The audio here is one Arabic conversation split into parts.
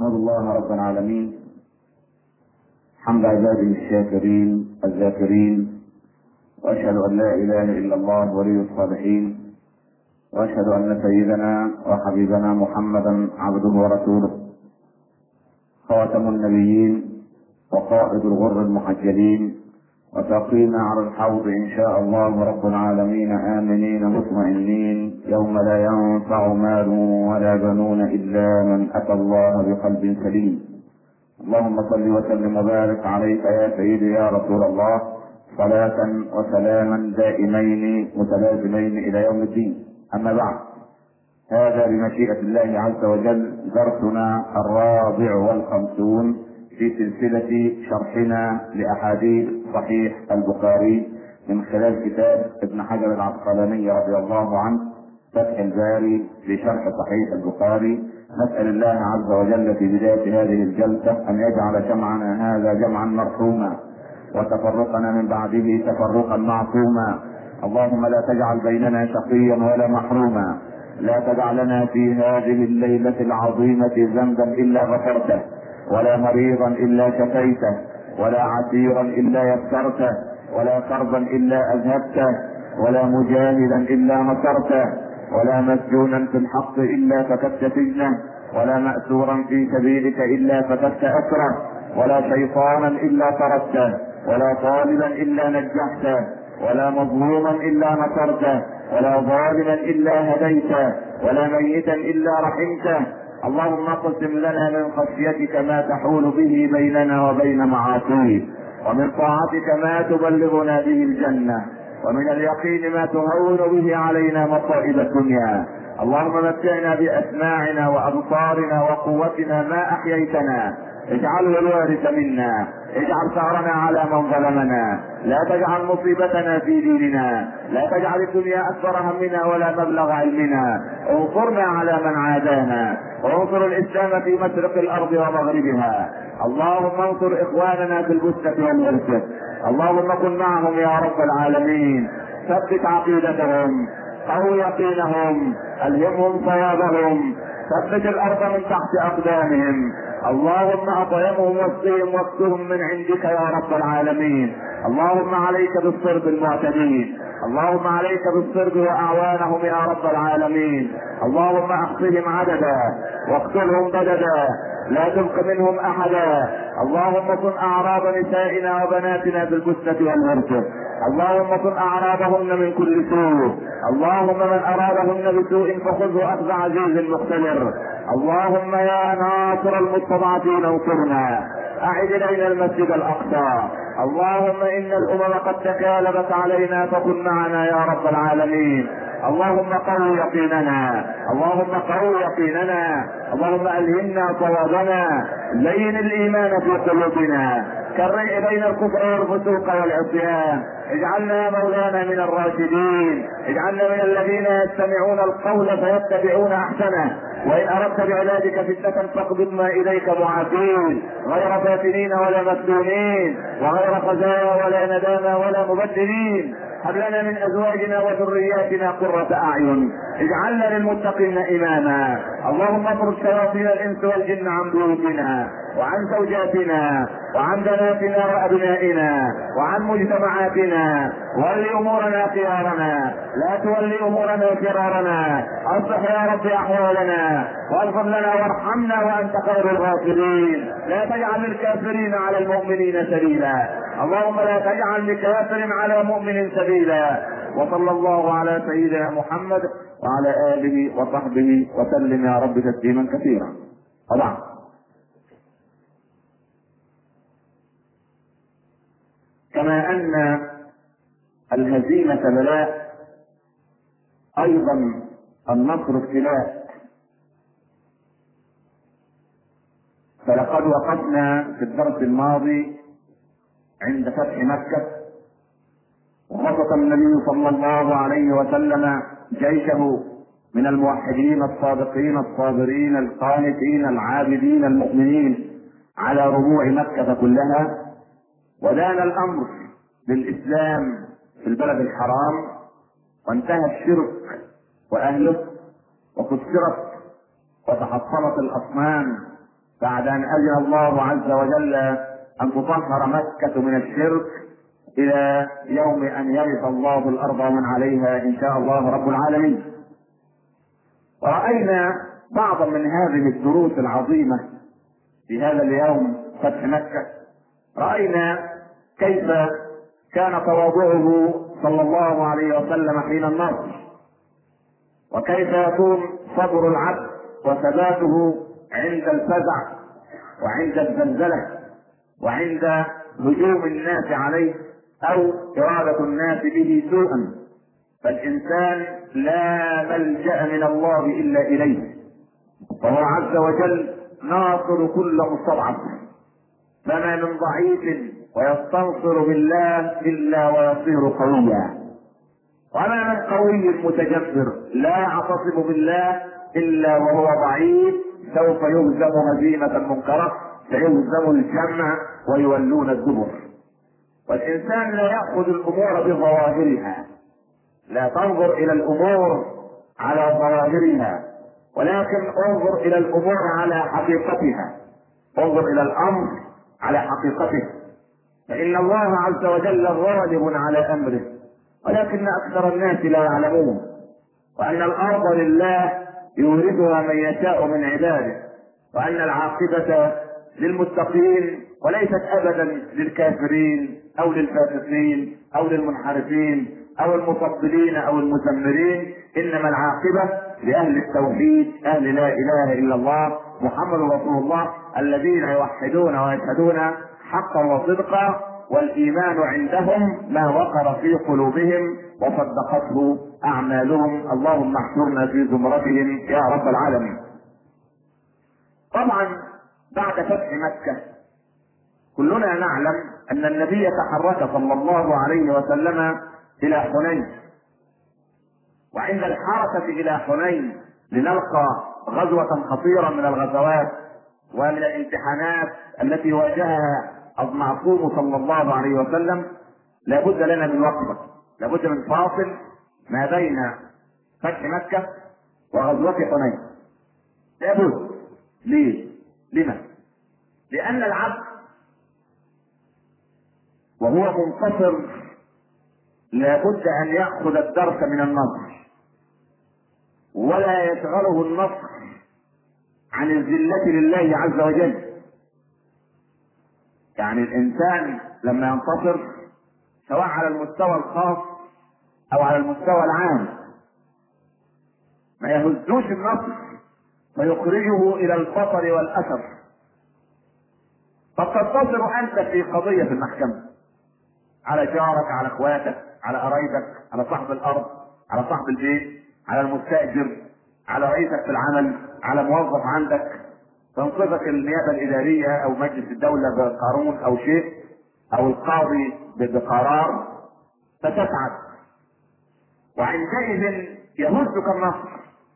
أحمد الله رب العالمين حمد عباده الشاكرين الذاكرين، وأشهد أن لا إله إلا الله ولي الصالحين، وأشهد أن سيدنا وحبيبنا محمدا عبده ورسوله خاتم النبيين وقائد الغر المحجلين، وتقينا على الحوض إن شاء الله رب العالمين آمنين مطمئنين يوم لا ينفع مال ولا بنون إلا من أتى الله بقلب سليم. اللهم صل وسلم وبارك عليك يا سيدي يا رسول الله، صلاة وسلاما دائمين متلازمين إلى يوم الدين. أما بعد، هذا بمشيئة الله عز وجل درسنا 54 في سلسلة شرحنا لأحاديث صحيح البخاري من خلال كتاب ابن حجر العسقلاني رضي الله عنه فتح الباري لشرح صحيح البخاري. نسأل الله عز وجل في بداية هذه الجلسة أن يجعل جمعنا هذا جمعا مرحوما وتفرقنا من بعده تفرقا معصوما. اللهم لا تجعل بيننا شقيا ولا محروما، لا تدع لنا في هذه الليلة العظيمة ذنبا إلا غفرته، ولا مريضا إلا شفيته، ولا عسيرا إلا يسرته، ولا كربا إلا أذهبته، ولا مجاهدا إلا نصرته، ولا مسجونا في الحق إلا فككت سجنه، ولا مأسورا في سبيلك إلا فككت أسره، ولا شيطانا إلا طردته، ولا طالبا إلا نجحته، ولا مظلوما إلا نصرته، ولا ظالما إلا هديته، ولا ميتا إلا رحمته. اللهم اقسم لنا من خشيتك ما تحول به بيننا وبين معاصيك، ومن طاعتك ما تبلغنا به الجنة، ومن اليقين ما تهون به علينا مصائب الدنيا. اللهم متعنا بأسماعنا وأبصارنا وقوتنا ما أحييتنا، اجعله الوارث منا، اجعل ثارنا على من ظلمنا، لا تجعل مصيبتنا في ديننا، لا تجعل الدنيا أكبر همنا ولا مبلغ علمنا، انصرنا على من عادانا، وانصر الإسلام في مشرق الأرض ومغربها. اللهم انصر إخواننا في البسة والهرسة، اللهم كن معهم يا رب العالمين، ثبت عقيدتهم، قوي يقينهم، ألهمهم صوابهم، ثبت الأرض من تحت أقدامهم. اللهم أطعمهم واسقهم واكسهم من عندك يا رب العالمين. اللهم عليك بالصرب المعتدين، اللهم عليك بالصرب وأعوانهم يا رب العالمين. اللهم احصهم عددا واقتلهم بددا، لا تبق منهم أحدا. اللهم كن أعراض نسائنا وبناتنا بالبسة والهرسة، اللهم كن أعراضهن من كل سوء. اللهم من أرادهن بسوء فخذه أخذ عزيز مقتدر. اللهم يا ناصر المستضعفين انصرنا، أعد إلينا المسجد الأقصى. اللهم إن الأمم قد تكالبت علينا فكن معنا يا رب العالمين. اللهم قوي يقيننا، اللهم قوي يقيننا، اللهم ألهمنا صوابنا، زين الإيمان في قلوبنا، كره إلينا الكفر والفسوق والعصيان، اجعلنا يا مولانا من الراشدين، اجعلنا من الذين يستمعون القول فيتبعون أحسنه. وإن أردت بعبادك فتنة فاقبضنا إليك معافين، غير فاتنين ولا مفتونين، وغير خزايا ولا ندامى ولا مبدلين. هب لنا من أزواجنا وذرياتنا قرة أعين، اجعلنا للمتقين إماما. اللهم اطرد شياطين الإنس والجن عن بيوتنا وعن زوجاتنا وعن بناتنا وأبنائنا وعن مجتمعاتنا، ولي أمورنا خيارنا، لا تولي أمورنا شرارنا. أصلح يا رب أحوالنا واغفر لنا وارحمنا وأنت خير الغافرين. لا تجعل الكافرين على المؤمنين سبيلا، اللهم لا تجعل لكافر على مؤمن سبيلا. وصلى الله على سيدنا محمد وعلى آله وصحبه وسلم يا رب تسليما كثيرا. طبعا كما أن الهزيمة بلاء، أيضا النصر ابتلاء. فلقد وقفنا في الدرس الماضي عند فتح مكة، وخطط النبي صلى الله عليه وسلم جيشه من الموحدين الصادقين الصابرين القانتين العابدين المؤمنين على ربوع مكة كلها، ودان الأمر للإسلام في البلد الحرام، وانتهى الشرك وأهله، وكسرت وتحطمت الأصنام بعد ان اذن الله عز وجل ان تطهر مكة من الشرك الى يوم ان يرث الله الارض ومن عليها ان شاء الله رب العالمين. ورأينا بعضا من هذه الدروس العظيمة في هذا اليوم فتح مكة. رأينا كيف كان تواضعه صلى الله عليه وسلم حين النصر، وكيف يكون صبر العبد وثباته عند الفزع وعند الزلزلة وعند هجوم الناس عليه او ارادة الناس به سوءا. فالانسان لا ملجأ من الله الا اليه، وهو عز وجل ناصر كل مستضعف. فما من ضعيف ويستنصر بالله الا ويصير قويا، وما من قوي متجبر لا يعتصم بالله الا وهو ضعيف سوف يهزم هزيمة منكرة، سيهزم الجمع ويولون الدبر. والانسان لا يأخذ الامور بظواهرها، لا تنظر الى الامور على ظواهرها، ولكن انظر الى الامور على حقيقتها، انظر الى الامر على حقيقته. فان الله عز وجل غالب على امره، ولكن اكثر الناس لا يعلمون، وان الارض لله يورثها من يشاء من عباده، وان العاقبة للمتقين وليست ابدا للكافرين او للفاسقين او للمنحرفين او المفضلين او المزمرين، انما العاقبة لاهل التوحيد، اهل لا اله الا الله محمد رسول الله، الذين يوحدون ويشهدون حقا وصدقا، والايمان عندهم ما وقر في قلوبهم وصدقته اعمالهم. اللهم احشرنا في زمرتهم يا رب العالمين. طبعا بعد فتح مكة كلنا نعلم ان النبي تحرك صلى الله عليه وسلم الى حنين، وعند الحركة الى حنين لنلقى غزوة خطيرة من الغزوات ومن الامتحانات التي واجهها المعصوم صلى الله عليه وسلم، لابد لنا من وقفة، لابد من فاصل ما بين فتح مكة وغزوة حنين. لابد. ليه؟ لما؟ لأن العبد وهو منتصر لابد أن يأخذ الدرس من النصر، ولا يشغله النصر عن الذلة لله عز وجل. يعني الإنسان لما ينتصر سواء على المستوى الخاص أو على المستوى العام ما يهزوش النصر فيخرجه إلى البطر والأثر. قد تنتصر أنت في قضية في المحكمة على جارك، على اخواتك، على قرايبك، على صاحب الارض، على صاحب البيت، على المستاجر، على رئيسك في العمل، على موظف عندك، تنصفك النيابه الاداريه او مجلس الدوله بقانون او شيء، او القاضي بقرار، فتسعد، وعندئذ يهزك النصر،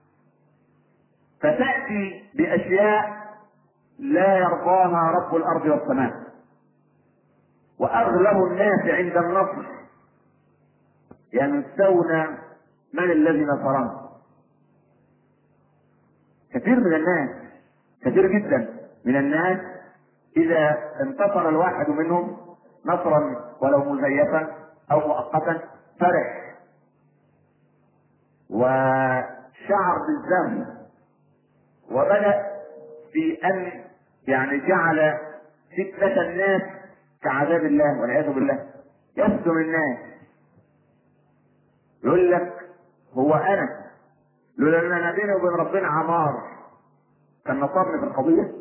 فتاتي باشياء لا يرضاها رب الارض والسماء. واغلب الناس عند النصر ينسون من الذي نصرهم. كثير من الناس، كثير جدا من الناس اذا انتصر الواحد منهم نصرا ولو مزيفا او مؤقتا فرح وشعر بالذنب، وبدأ في ان جعل فتنة الناس كعذاب الله والعياذ بالله. يفتن الناس، يقول لك هو انا لولا ان انا بيني وبين ربنا عمار كان نصرني في القضية.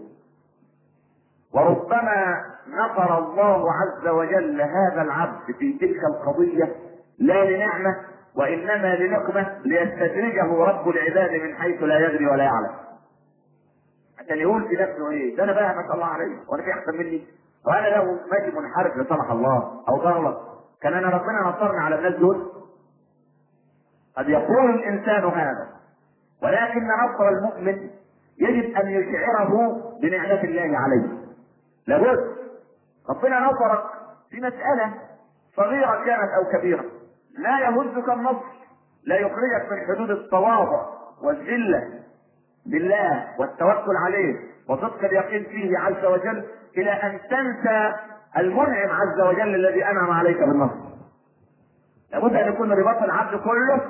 وربما نصر الله عز وجل هذا العبد في تلك القضية لا لنعمة وانما لنقمة ليستدرجه رب العباد من حيث لا يدري ولا يعلم، عشان يقول في نفسه ايه ده، انا بقى ما شاء الله عليه وانا في احسن مني، وانا لو ماشي منحرف لا سمح الله او بغلط كان انا ربنا نصرني على الناس دول. قد يقول الانسان هذا، ولكن نصر المؤمن يجب ان يشعره بنعمة الله عليه. لابد ربنا نصرك في مسألة صغيرة كانت او كبيرة، لا يهزك النصر، لا يخرجك من حدود التواضع والذلة بالله والتوكل عليه وصدق اليقين فيه عز وجل الى ان تنسى المنعم عز وجل الذي انعم عليك بالنصر. لابد ان يكون رباط العبد كله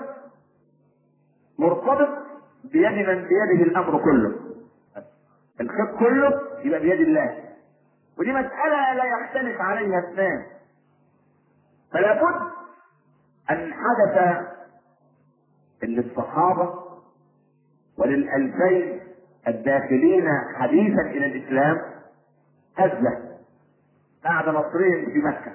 مرتبط بيد من بيده الامر كله، الخير كله يبقى بيد الله، ودي مسألة لا يختلف عليها اثنان. فلا بد ان حدث للصحابة وللألفين الداخلين حديثا الى الاسلام هزة بعد نصرهم في مكة.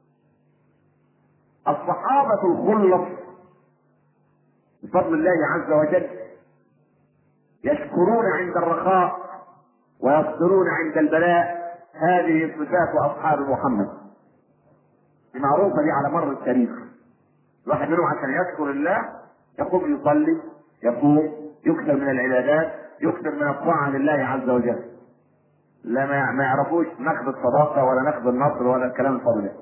الصحابة الخلص بفضل الله عز وجل يشكرون عند الرخاء ويصبرون عند البلاء. هذه صفات اصحاب محمد معروفة دي على مر التاريخ. الواحد منهم عشان يشكر الله يقوم يصلي، يقوم يكثر من العبادات، يكثر من الطاعة لله عز وجل. لا ما يعرفوش نقد الصداقة ولا نقد النصر ولا الكلام الفاضي ده.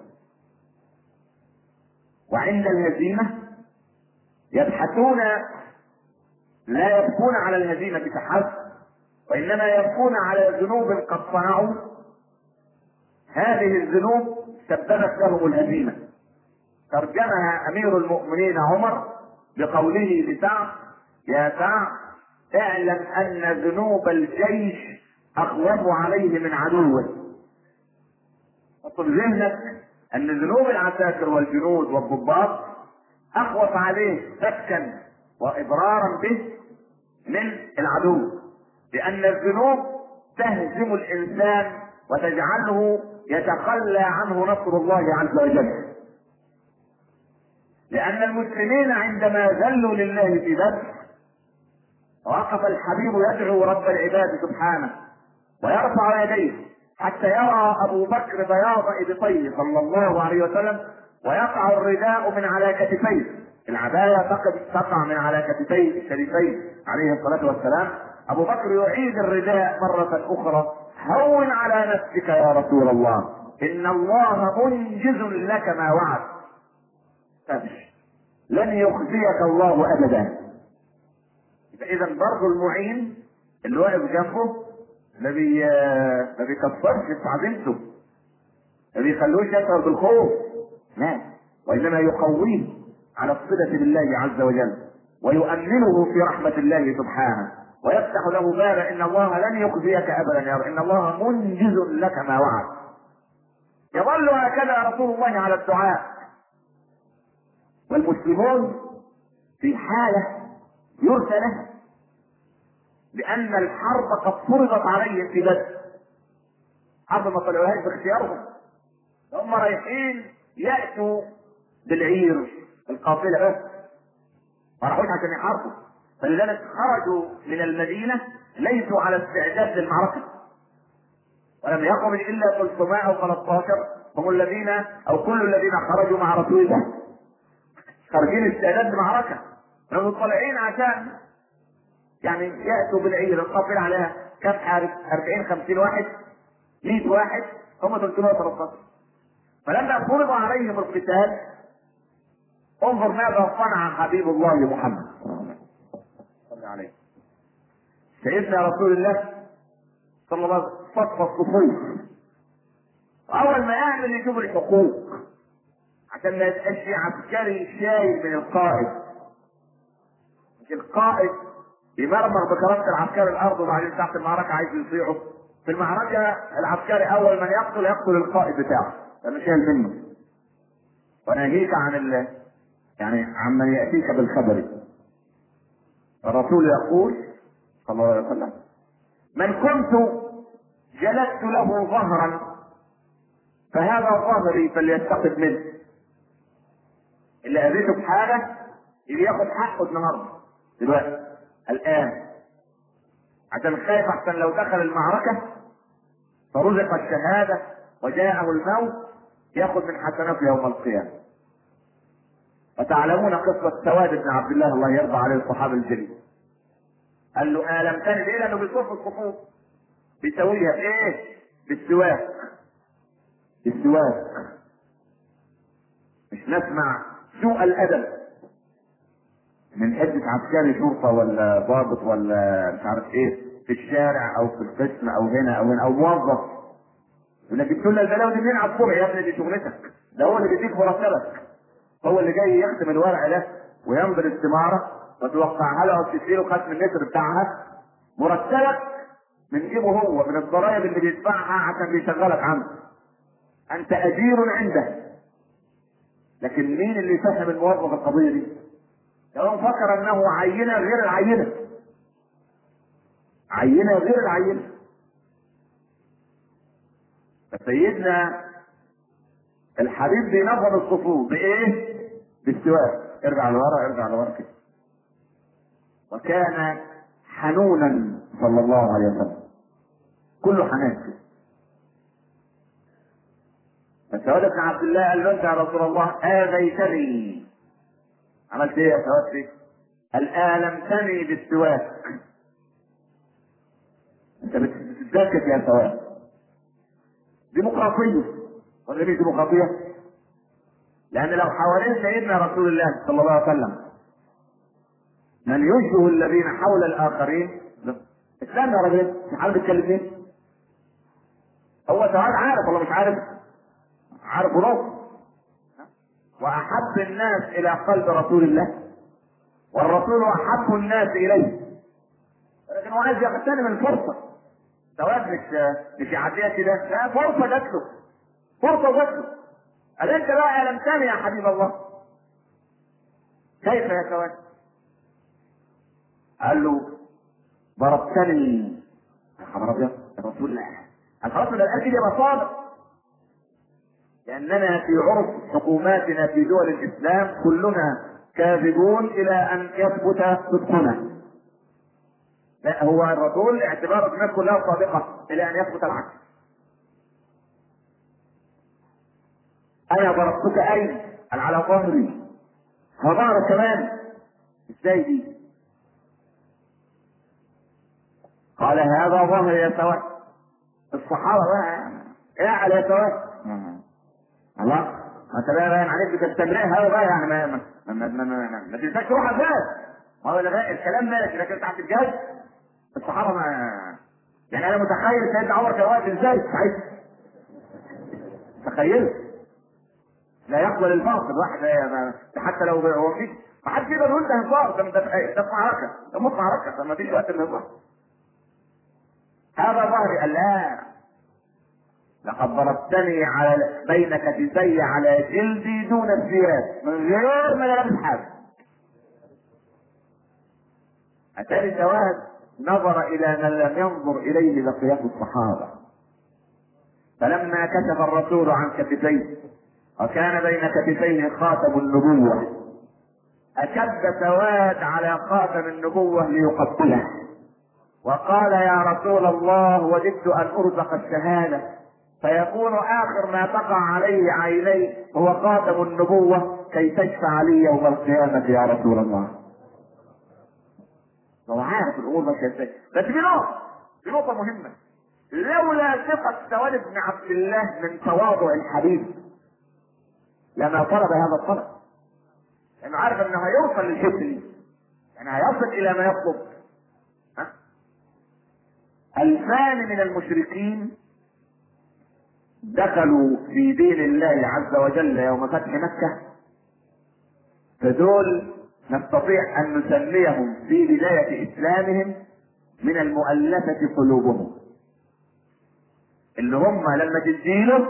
وعند الهزيمة يبحثون، لا يبكون على الهزيمة فحسب، وإنما يبكون على ذنوب قد صنعوا. هذه الذنوب سببت لهم الهزيمة. ترجمها أمير المؤمنين عمر بقوله لسعد: يا سعد اعلم أن ذنوب الجيش أخوف عليه من عدوه. وطل ذهنك أن ذنوب العساكر والجنود والضباط أخوف عليه سكا وإضرارا به من العدو، لأن الذنوب تهزم الإنسان وتجعله يتخلى عنه نصر الله عز وجل. لأن المسلمين عندما ذلوا لله في بدر وقف الحبيب يدعو رب العباد سبحانه ويرفع يديه حتى يرى أبو بكر بياض إبطيه صلى الله عليه وسلم، ويقع الرداء من على كتفيه، العباية تقع من على كتفيه الشريفين عليه الصلاة والسلام. أبو بكر يعيد الرداء مرة أخرى: هون على نفسك يا رسول الله، إن الله منجز لك ما وعد، لن يخزيك الله أبدا. إذا برضه المعين اللي واقف جنبه ما بيكسرش في عزيمته، ما بيخلوش يشعر بالخوف، لا، وإنما يقويه على الصلة بالله عز وجل ويؤمنه في رحمة الله سبحانه ويفتح له باب إن الله لن يخزيك أبدا يا رب، إن الله منجز لك ما وعد. يظل هكذا رسول الله على الدعاء، والمسلمون في حالة يرثى لها، لأن الحرب قد فرضت عليهم في بدر. حرب ما طلعوهاش باختيارهم، هم رايحين يأتوا بالعير القافلة بس، ما راحوش عشان يحاربوا. فلذلك خرجوا من المدينة ليسوا على استعداد للمعركة، ولم يخرج إلا 313 هم الذين أو كل الذين خرجوا مع رسول الله خارجين استعداد للمعركة، لأنهم طالعين عشان يعني يأتوا بالعير القافلة عليها كم حارس؟ 40-50 واحد، 100 واحد، هم 313. فلما فرض عليهم القتال انظر ماذا صنع حبيب الله محمد صلى عليه سيدنا رسول الله صلى الله عليه وسلم صف الصفوف، واول ما يعمل يجيب الحقوق عشان ما يبقاش عسكري شايل من القائد، مش القائد يمرمغ بكرامة العسكري الارض وبعدين تحت المعركة عايز يطيعه. في المعركة العسكري اول من يقتل القائد بتاعه لانه شايل منه. وناهيك عن يعني عمن يأتيك بالخبر. الرسول يقول صلى الله عليه وسلم: من كنت جلدت له ظهرا فهذا ظهري فليستقد منه. اللي اذيته بحاجه اللي ياخد حقه النهارده دلوقتي الان، عشان خايف احسن لو دخل المعركه فرزق الشهاده وجاءه الموت ياخد من حسناته يوم القيامه. وتعلمون قصه سواد بن عبد الله الله يرضى عليه الصحابي الجليل. قال له الم تجد ايه؟ لانه بيصف الصفوف بيسويها بايه؟ بالسواك. السواك مش نسمع سوء الادب من حته عسكري شرطه ولا ضابط ولا مش عارف ايه في الشارع او في القسم او هنا او هنا او موظف، يقول لك جبت لنا البلاوي دي منين على الصبح؟ يا ابني دي شغلتك، ده هو اللي بيديك مرتبك، هو اللي جاي يختم الورق ده ويمضي الاستماره وتوقعها له وتديله ختم النسر بتاعها، مرتبك من جيبه هو، من الضرائب اللي بيدفعها عشان بيشغلك عنده، انت اجير عنده. لكن مين اللي يفهم الموظف القضيه دي؟ لو فكر انه عينه غير العينه، عينه غير العينه. فسيدنا الحبيب بينظم الصفوف بايه؟ بالسواك، ارجع لورا ارجع لورا كده. وكان حنونا صلى الله عليه وسلم، كله حنان. فسواد بن عبد الله قال له انت يا رسول الله اذيتني. عملت ايه يا سواد؟ قال آلمتني بالسواك. انت بتتذكر يا سواد، ديمقراطية ولا مش ديمقراطية؟ لأن لو حوالين سيدنا رسول الله صلى الله عليه وسلم من يشبه الذين حول الآخرين، استنى يا راجل، مش عارف يتكلم مين؟ هو سواد عارف ولا مش عارف؟ عارف ونص. وأحب الناس إلى قلب رسول الله، والرسول أحب الناس إليه، لكن هو عايز يغتنم الفرصة. سواد مش يعديها كده، لا، فرصة جات له، فرصة جات له. قال انت بقى ألمتني يا حبيب الله. كيف يا سواد؟ قال له ضربتني. يا خبر ابيض يا رسول الله، الخلاص من الآن كده بصادق، لأننا في عرف حكوماتنا في دول الإسلام كلنا كاذبون إلى أن يثبت صدقنا. لا، هو الرسول اعتبار الناس كلها صادقة إلى أن يثبت العكس. أنا ضربتك أين؟ قال على ظهري. وظهرك كمان؟ ازاي دي؟ قال هذا ظهر يا سواد. الصحابة بقى اعلى يا سواد. الله، انت بقى باين عليك بتستمرئها قوي بقى، يعني ما تنساش روحك بقى. ما هو الكلام ماشي، لكن انت هتتجاهل. الصحابة ما يعني انا متخيل سيدنا عمر كان واقف ازاي ساعتها. تخيل لا يقبل الباطل واحد، حتى لو هو فيك ما حدش يقدر يقول ده هزار، ده في معركة، ده مش معركة، ما فيش وقت للهزار. هذا ظهري. قال لا، لقد ضربتني على بين كتفي على جلدي دون الثياب، من غير ما لابس حاجه. اتاني سواد نظر الى من لم ينظر اليه بقيه الصحابه، فلما كشف الرسول عن كتفيه وكان بين كتفيه خاتم النبوه، اكب سواد على خاتم النبوه ليقبله، وقال يا رسول الله وددت ان ارزق الشهاده فيكون اخر ما تقع عليه عيني هو خاتم النبوة كي تشفع لي يوم القيامة يا رسول الله. هو عارف الامور ماشيه ازاي، بس في نقطة مهمة. لولا ثقة سواد بن عبد الله من تواضع الحبيب لما طلب هذا الطلب، لانه عارف انه هيوصل للحته دي، يعني هيصل الى ما يطلب. الفان من المشركين دخلوا في دين الله عز وجل يوم فتح مكة، فدول نستطيع ان نسميهم في بداية اسلامهم من المؤلفة قلوبهم، اللي هم لما تديله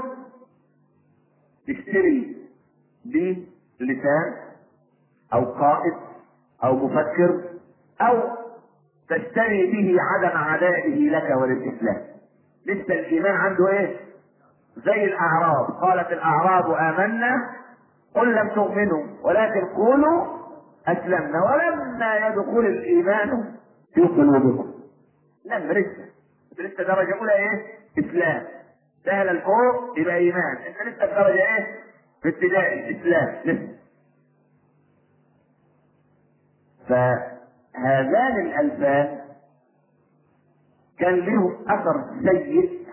تشتري به لسان او قائد او مفكر او تشتري به عدم عدائه لك وللاسلام. لسه الايمان عنده ايه؟ زي الاعراب، قالت الاعراب امنا قل لم تؤمنوا ولكن قولوا اسلمنا ولما يدخل الايمان في قلوبكم. لما لسه درجه اولى ايه؟ اسلام. سهل الفوق يبقى ايمان، انت لسه الدرجه ايه؟ في ابتدائي اسلام لسه. فهذان الالفان كان لهم اثر سيء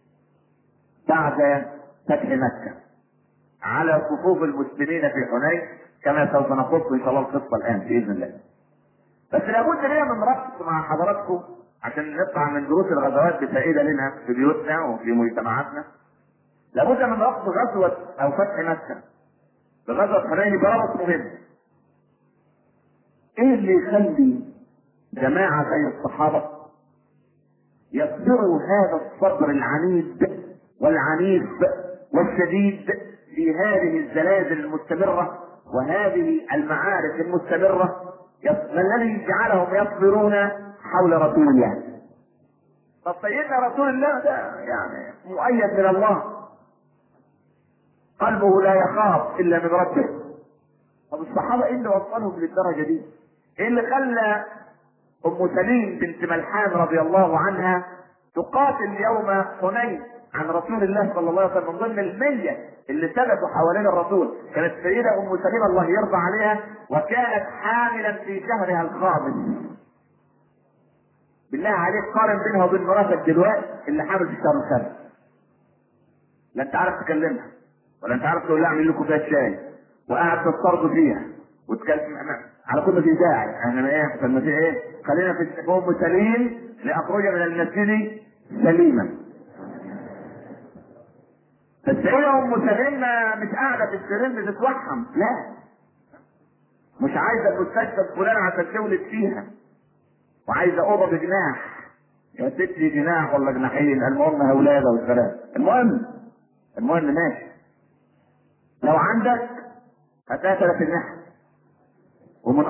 بعد فتح مكة على صفوف المسلمين في حنين، كما سوف نقص ان شاء الله القصة الان باذن الله. بس لابد لنا من ربط مع حضراتكم عشان نطلع من دروس الغزوات بفائده لنا في بيوتنا وفي مجتمعاتنا، لابد من وقت غزوه او فتح مكه بغزوه حنين برابط مهم. ايه اللي يخلي جماعه زي الصحابه يصبروا هذا الصبر العنيد والعنيف والشديد في هذه الزلازل المستمره وهذه المعارك المستمره؟ ما الذي جعلهم يصبرون حول رسول الله؟ طب سيدنا رسول الله ده يعني مؤيد من الله، قلبه لا يخاف الا من ربه. طب الصحابه ايه اللي وصلهم للدرجه دي؟ ايه اللي خلى ام سليم بنت ملحان رضي الله عنها تقاتل يوم حنين عن رسول الله صلى الله عليه وسلم من ضمن 100 اللي ثبتوا حوالين الرسول؟ كانت السيده ام سليم الله يرضى عليها، وكانت حاملا في شهرها الخامس. بالله عليك قارن بينها وبين مراتك دلوقتي اللي حامل في الشهر الخامس. لا انت عارف تكلمها، ولا انت عارف تقول لها اعمل لكم كوبايه شاي، وقاعد تسترضوا فيها وتكلم على كل ما في داعي. احنا ايه احسن ما في ايه؟ خلينا في ام سليم لاخرج من المسجد سليما. السيدة ام سليم مش قاعده في السرير بتتوحم، لا، مش عايزه المستشفى الفلاني عشان تولد فيها، وعايزه اوضه بجناح. يا ستي جناح ولا جناحين، المهم اولاده والسلام. المهم ماشي، لو عندك هتلاقي 3 جناح ومن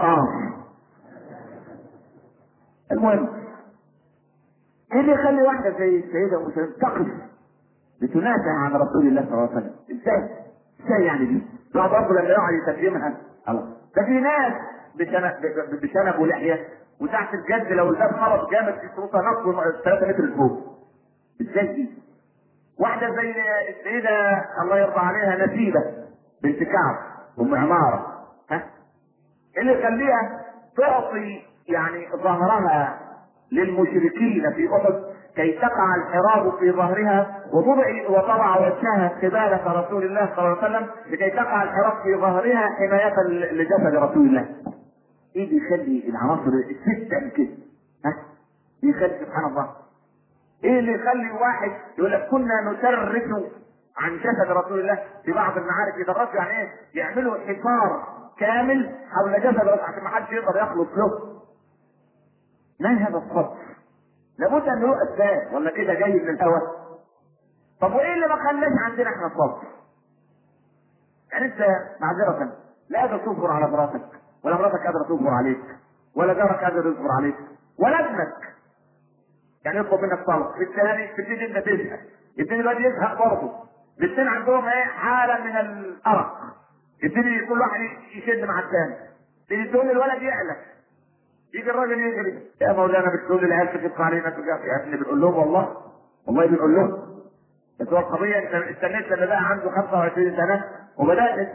المهم ايه اللي يخلي واحده زي السيده ام سليم تقف بتنافع عن رسول الله صلى الله عليه وسلم؟ ازاي يعني دي؟ بعض برضه لما يقعد يترجمها الله، ده في ناس بشنب ولحيه وتحت الجد لو الباب خبط جامد في صوتها نط 3 متر لفوق. ازاي دي؟ واحده زي السيده الله يرضى عليها نسيبه بنت كعب ام عماره، ها؟ ايه اللي يخليها تعطي يعني ظهرها للمشركين في احد كي تقع الحراب في ظهرها وتضع وجهها قبالة رسول الله صلى الله عليه وسلم لكي تقع الحراب في ظهرها حماية لجسد رسول الله؟ ايه اللي يخلي العناصر الستة كده؟ ها؟ يخلي سبحان الله ايه اللي يخلي واحد يقول لك كنا نسرس عن جسد رسول الله في بعض المعارك؟ يدرسوا يعني ايه؟ يعملوا حصار كامل حول جسد رسول عشان ما حدش يقدر يخلص له. ما هذا الصبر؟ لابد ان له اسباب، ولا كده جاي من الهوى؟ طب وايه اللي ما خلاش عندنا احنا الصبر؟ يعني انت معذرة لا قادر تصبر على مراتك، ولا مراتك قادرة تصبر عليك، ولا جارك قادر يصبر عليك، ولا ابنك يعني يطلب منك طلب، بالتالي تبتدي انت تزهق، يبتدي الواد يزهق برضه. الاثنين عندهم ايه؟ حالة من الارق، يبتدي كل واحد يشد مع الثاني، تيجي تقول الولد يعلى، يجي الراجل يجري يا مولانا بتقول العيال تخف علينا يا ابني. بنقول لهم والله بنقول لهم، بس هو القضيه انت استنيت لما بقى عنده 25 سنه وبدات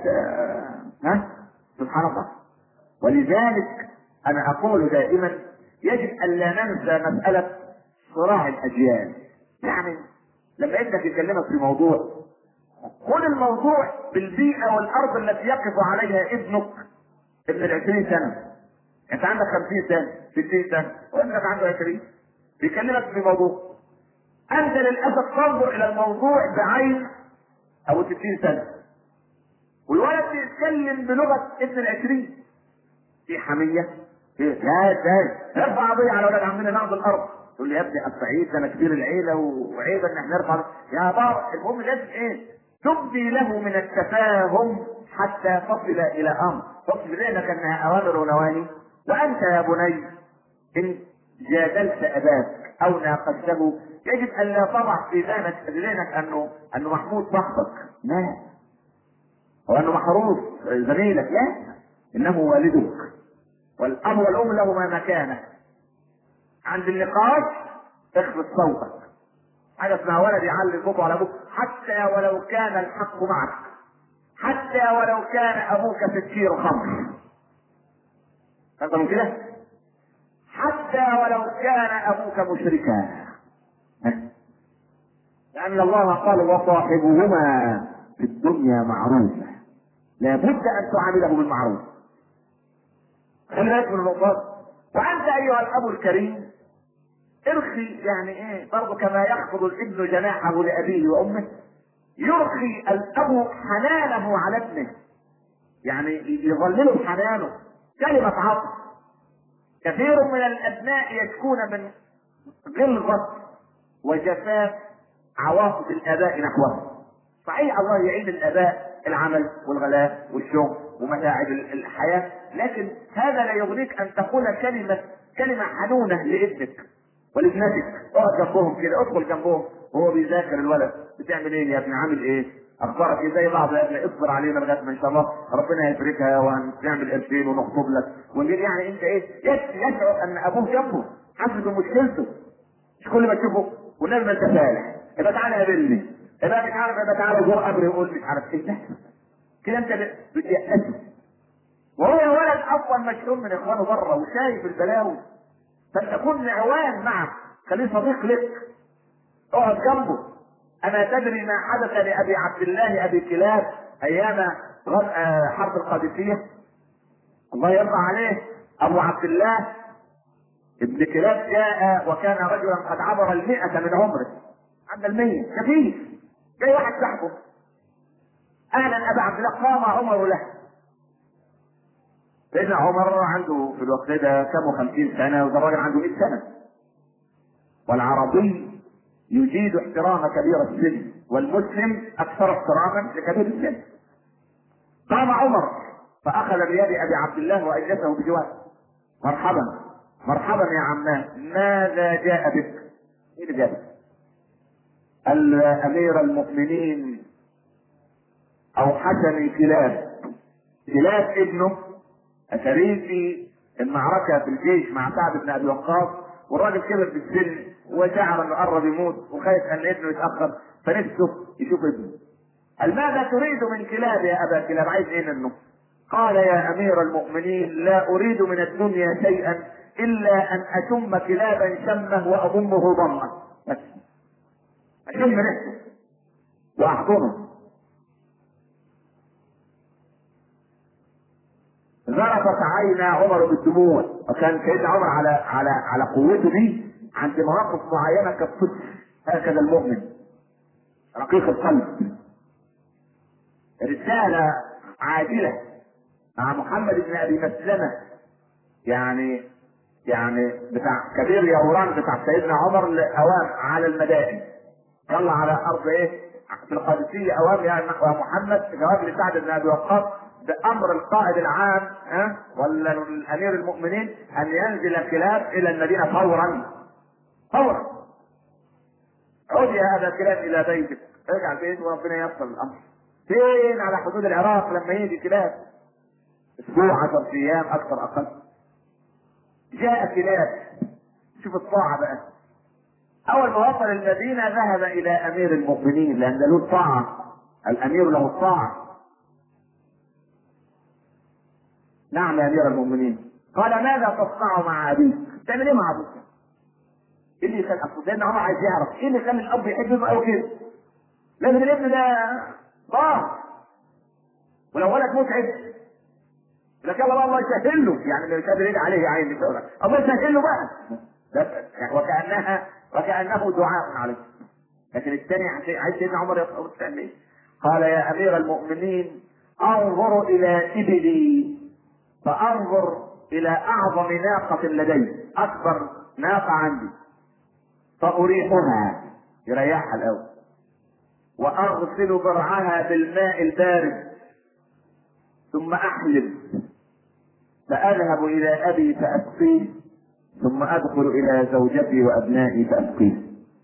سبحان الله. ولذلك انا اقول دائما يجب ان لا ننسى مساله صراع الاجيال. يعني لما ابنك يكلمك في موضوع، خذ الموضوع بالبيئه والارض التي يقف عليها ابنك ابن 20 سنه. انت عندك 50 سنه 60 سنه وابنك عنده 20 بيكلمك في موضوع، انت للاسف تنظر الى الموضوع بعين ابو 60 سنه، والولد بيتكلم بلغه ابن 20 في حميه. لا ازاي ارفع قضيه على ولاد عمنا ناخذ الارض؟ تقول لي يا ابني السعيد انا كبير العيله وعيب ان احنا نرفع يا بابا. المهم لازم ايه؟ تبدي له من التفاهم حتى تصل الى امر تصل بينك انها اوامر ونواهي. وانت يا بني ان جادلت اباك او ناقشته يجب ان لا تضع في ذهنك انه محمود صاحبك، لا، وانه محروس زميلك، لا، انه والدك، والاب والام لهما مكانه. عند النقاش اخفض صوتك. حاجه اسمها ولد يعلي صوته على ابوك حتى ولو كان الحق معك، حتى ولو كان ابوك سكير خمر. انت من كده؟ حتى ولو كان ابوك مشركا، لان الله قال وصاحبهما في الدنيا معروفا، لابد ان تعامله بالمعروف. خلي بالك من النقطه. وانت ايها الاب الكريم ارخي يعني ايه؟ برضه كما يخفض الابن جناحه لابيه وامه، يرخي الاب حنانه على ابنه، يعني يظلله حنانه. كلمة عطف. كثير من الابناء يشكون من غلظة وجفاف عواطف الاباء نحوهم. صحيح الله يعين الاباء العمل والغلاء والشغل ومتاعب الحياة، لكن هذا لا يغنيك ان تقول كلمة حنونة لابنك ولابنتك. اقعد جنبهم كده، ادخل جنبهم وهو بيذاكر الولد، بتعمل ايه يا ابني؟ عامل ايه؟ اخبارك ايه؟ زي بعض يا ابني، اصبر علينا لغايه ما ان شاء الله ربنا يفرجها وهنعمل قرشين ونخطب لك ونجيب. يعني انت ايه؟ يشعر ان ابوه جنبه حاسس بمشكلته. مش كل ما تشوفه والنبي ما انت فالح، يبقى تعالى قابلني، يبقى مش عارف، يبقى تعالى زور قبري وقول مش عارف ايه ده كده. انت بتيأسه وهو ولد اصلا مشحون من اخوانه بره وشايف البلاوي، فلتكن عوان معه، خليه صديق لك، اقعد جنبه. اما تدري ما حدث لابي عبد الله ابي كلاب ايام حرب القادسيه؟ الله يرضى عليه. ابو عبد الله ابن كلاب جاء وكان رجلا قد عبر 100 من عمره، عند 100 كفيف. جاي واحد صاحبه، اهلا ابا عبد الله، قام عمر له. سيدنا عمر عنده في الوقت ده كم 50 سنه، وده الراجل عنده 100 سنه. والعربي يجيد احترام كبير السن، والمسلم اكثر احتراما لكبير السن. قام عمر فاخذ بيد ابي عبد الله واجلسه بجواره. مرحبا مرحبا يا عماه، ماذا جاء بك؟ ايه اللي جابك؟ قال يا امير المؤمنين اوحشني كلاب ابنه اشريك في المعركه في الجيش مع سعد بن ابي وقاص، والراجل كبر في السن وشعر انه قرب يموت وخايف ان ابنه يتاخر، فنفسه يشوف ابنه. قال ماذا تريد من كلاب يا ابا كلاب؟ عايز ايه منه؟ قال يا امير المؤمنين لا اريد من الدنيا شيئا الا ان اشم كلابا شمه واضمه ضمه، بس اشم ريحته واحضنه. ذرفت عينا عمر بالدموع، وكان سيدنا عمر على قوته دي عند مواقف معينه كالطفل. هكذا المؤمن رقيق القلب. رساله عاجله مع محمد بن ابي مسلمه، يعني بتاع كبير يوران بتاع سيدنا عمر لاوام على المدائن. يلا على ارض ايه؟ في القادسيه اوام يا محمد، جواب لسعد بن ابي وقاص بامر القائد العام ولا الامير المؤمنين ان ينزل كلاب الى المدينه فورا. عد يا ابا كلاب الى بيتك، ارجع البيت وربنا ييسر الامر. فين؟ على حدود العراق لما يجي كلاب اسبوع 10 ايام اكثر اقل. جاء كلاب. شوف الطاعه بقى. اول ما وصل المدينه ذهب الى امير المؤمنين لان له الطاعه، الامير له الطاعه. نعم يا امير المؤمنين. قال ماذا تصنع مع ابيك؟ تعمل ايه مع ابوك؟ ايه اللي يخلي اصل سيدنا عمر عايز يعرف ايه اللي يخلي الاب يحب ابنه قوي كده؟ لازم الابن ده ضار، ولو ولد متعب لك يلا بقى الله يسهل له، يعني مش قادر يدعي عليه يا عيني، الله يسهل له بقى. وكانه دعاء عليه. لكن الثاني عايز سيدنا عمر يقول ايه؟ قال يا امير المؤمنين انظر الى ابلي فانظر الى اعظم ناقة لدي، اكبر ناقة عندي، فاريحها يريحها الاول، واغسل برعها بالماء البارد، ثم احلب، فاذهب الى ابي فاسقيه، ثم ادخل الى زوجتي وابنائي فاسقيه.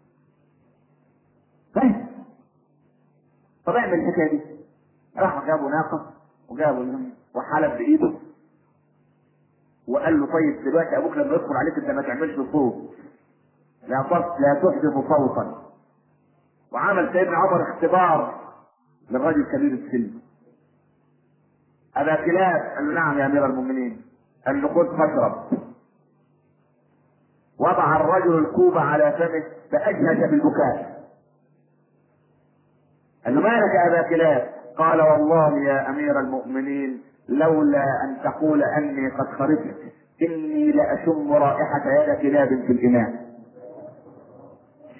طب اعمل الحكايه دي. راح جابوا ناقه وحلب بايده وقال له طيب دلوقتي ابوك لما يدخل عليك انت ما تعملش صوت، لا تحدث صوتا. وعمل سيدنا عمر اختبار للرجل كبير السن. ابا كلاب قال له نعم يا امير المؤمنين. قال له خذ فاشرب. وضع الرجل الكوب على فمه فاجهش بالبكاء. قال له مالك يا ابا كلاب؟ قال والله يا امير المؤمنين لولا ان تقول اني قد خرجت اني لاشم رائحة يد كلاب في الاناء.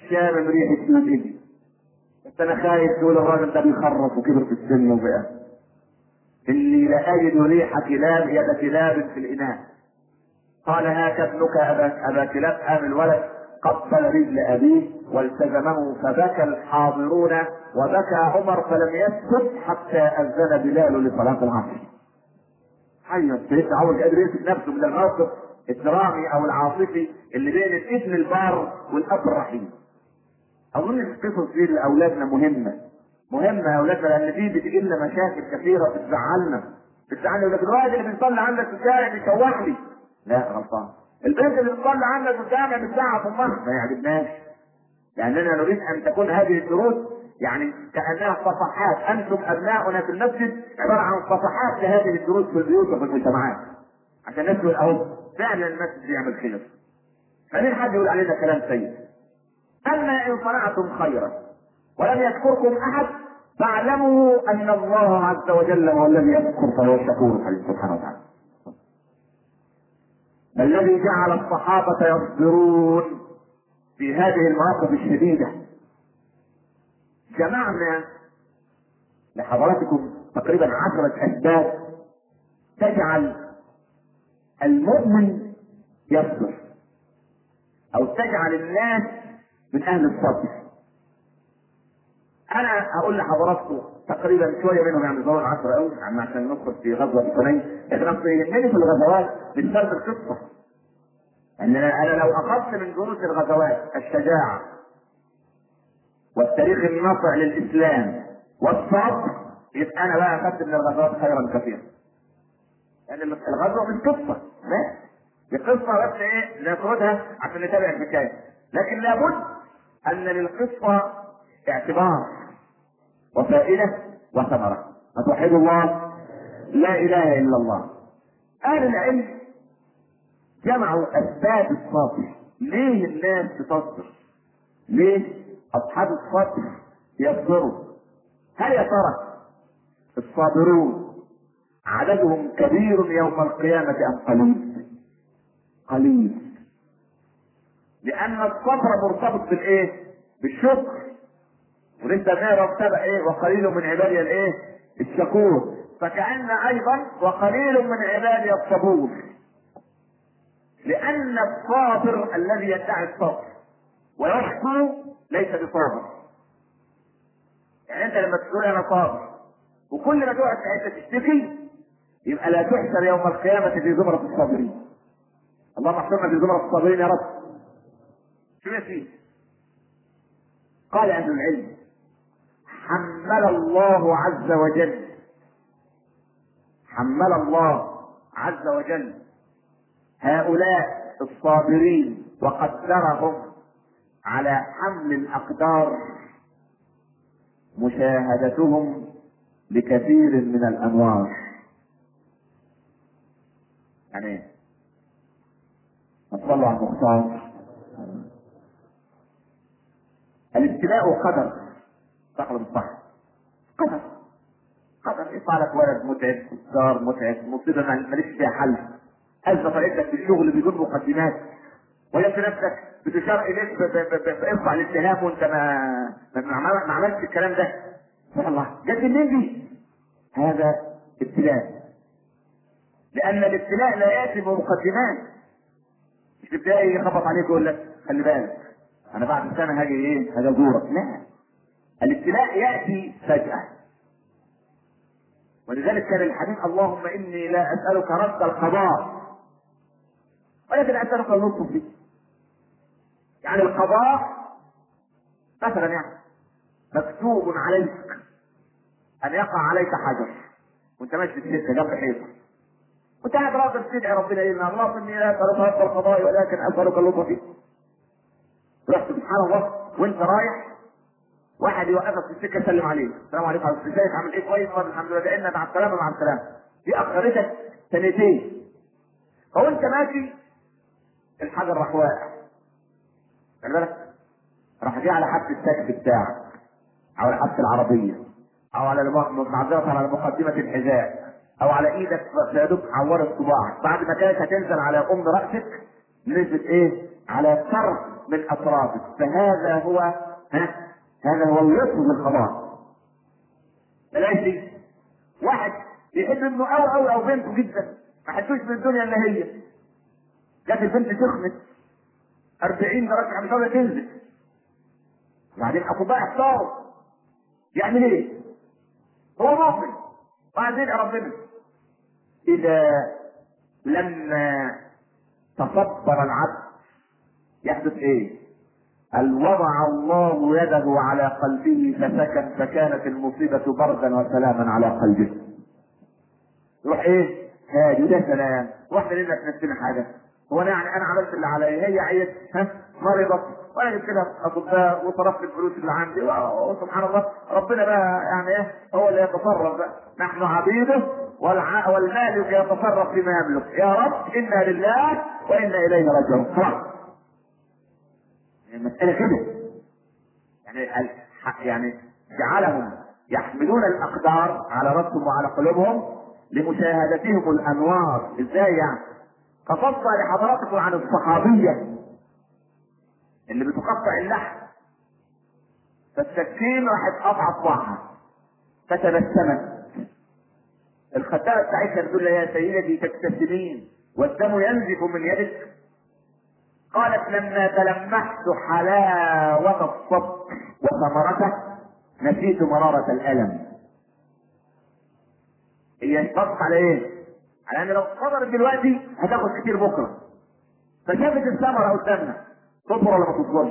شامم ريحه ايدي، بس انا خايف تقول الراجل ده بيخرف وكبر في السن وبقى اني لاجد ريح كلاب يد كلاب في الاناء. قال هاك ابنك ابا كلاب. قام الولد قبل رجل ابيه والتزمه فبكى الحاضرون وبكى عمر فلم يسكت حتى اذن بلال لصلاه العصر. ايوه سيدنا عمر قادر يمسك نفسه من الموقف الدرامي او العاطفي اللي بين الابن البار والاب الرحيم. اظن القصص دي لاولادنا مهمه يا اولادنا، لان دي بتجي لنا مشاكل كثيره بتزعلنا يقول لك الولد اللي بيصلي عندك في الشارع بيشوح لي. لا غلطان. البنت اللي بتصلي عندك في الجامع بتزعق امها، ما يعجبناش. لاننا نريد ان تكون هذه الدروس يعني كانها صفحات، انتم ابناؤنا في المسجد عباره عن صفحات لهذه الدروس في البيوت وفي المجتمعات، عشان الناس تقول اهو فعلا المسجد بيعمل خير. خلينا حد يقول علينا كلام سيء. اما ان صنعتم خيرا ولم يذكركم احد فاعلموا ان الله عز وجل هو الذي يذكر فهو الشكور الحليم سبحانه وتعالى. الذي جعل الصحابه يصبرون في هذه المواقف الشديده. جمعنا لحضراتكم تقريبا 10 اسباب تجعل المؤمن يصبر او تجعل الناس من اهل الصبر. انا اقول لحضراتكم تقريبا شويه منهم، يعني ظهور 10 قوي يعني عشان ندخل في غزوه الحنين، لكن اصل يهمني في الغزوات من سرد القصه. ان انا لو اخذت من دروس الغزوات الشجاعه والتاريخ الناصع للاسلام والصبر، يبقى انا بقى اخذت من الغزوات خيرا كثيرا. يعني الغزوه مش قصه، لا دي قصه بس ايه ناخدها عشان نتابع الحكايه، لكن لابد ان للقصه اعتبار وفائده وثمره. فتوحدوا الله لا اله الا الله. اهل العلم جمعوا اسباب الصبر. ليه الناس بتصبر؟ ليه اصحاب الصبر يصبروا؟ هل يا ترى الصابرون عددهم كبير يوم القيامة ام قليل؟ قليل. لان الصبر مرتبط بالايه؟ بالشكر. ولسه نقرا سبق ايه؟ وقليل من عبادي الايه؟ الشكور. فكأن ايضا وقليل من عبادي الصبور. لان الصابر الذي يدعي الصبر ويشكو ليس بصابر. يعني انت لما تقول انا صابر وكل ما تقعد انت تشتكي يبقى لا تحشر يوم القيامة في زمرة الصابرين. اللهم احشرنا في زمرة الصابرين يا رب. شو يا سيدي؟ قال اهل العلم حمل الله عز وجل هؤلاء الصابرين وقدرهم على حمل الاقدار مشاهدتهم لكثير من الانوار. يعني صلوا على المختار. الابتلاء قدر، صح ولا مش صح؟ قدر يطلع لك ولد متعب، صار متعب، مصيبه مالكش فيها حل، ازمه طريقتك في الشغل بدون مقدمات، ولكن نفسك بتشار اليك بارفع الاتهام وانت ما عملتش الكلام ده. سبحان الله، جت منين دي؟ هذا ابتلاء. لان الابتلاء لا ياتي بمقدمات. مش ابتلاء يخبط عليك ويقول لك خلي بالك انا بعد سنه هاجي ايه؟ هاجي ازورك. لا، الابتلاء ياتي فجاه. ولذلك كان الحديث اللهم اني لا اسالك رد القضاء ولكن اسالك اللطف فيه. يعني القضاء مثلا يعني مكتوب عليك ان يقع عليك حجر وانت ماشي في السكه جنب حيطه وانت قاعد راجل تدعي ربنا ايه؟ اللهم اني لا اسالك رد القضاء ولكن اسالك اللطف فيه. رحت سبحان الله وانت رايح واحد يوقفك في السكه يسلم عليك، السلام عليكم ورحمه الله، ازيك عامل ايه؟ كويس الحمد لله، جاينا مع السلامه مع السلامه. دي اخرتك سنتين. فوانت ماشي الحجر راح واقع، خلي بالك، راح جه على حبل التاكسي بتاعك او على حبل العربيه او على معذره على مقدمه الحذاء او على ايدك فيدوك عورت صباعك. بعد ما كانت هتنزل على ام راسك نزلت ايه؟ على الطرف من اطرافك، فهذا هو هذا هو اللطف بالقضاء. بلاش واحد يحب ابنه قوي او بنته جدا، ما حدوش من الدنيا الا هي، جت البنت سخنت 40 درجه مش قادره تنزل، وبعدين اطباء احتاروا يعمل ايه؟ هو مؤمن وبعدين ربنا اذا لما تصبر العبد يحدث ايه؟ قال وضع الله يده على قلبه فسكن، فكانت المصيبة بردا وسلاما على قلبه. روح ايه؟ هادي وده سلام. واحدة لنا في نفسنا حاجة، هو انا يعني انا عملت اللي عليا، هي عيت مرضت وانا جبت لها اطباء وصرفت الفلوس اللي عندي، وسبحان الله ربنا بقى يعني ايه هو اللي يتصرف بقى، نحن عبيده والمالك يتصرف فيما يملك، يا رب انا لله وانا اليه راجعون. خلاص المسألة كده يعني جعلهم يحملون الأقدار على رأسهم وعلى قلوبهم لمشاهدتهم الأنوار. ازاي يعني؟ قصصت لحضراتكم عن الصحابية اللي بتقطع اللحم، فالسكين راحت قطعت صباعها فتبسمت. الخدامة بتاعتها بتقول لها يا سيدتي تبتسمين والدم ينزف من يدك؟ قالت لما تلمحت حلاوة الصبر وثمرته نسيت مرارة الألم. هي بصت على ايه؟ على ان لو صبرت دلوقتي هتاخد كتير بكره، فشافت الثمرة قدامها، تصبر ولا ما تصبرش؟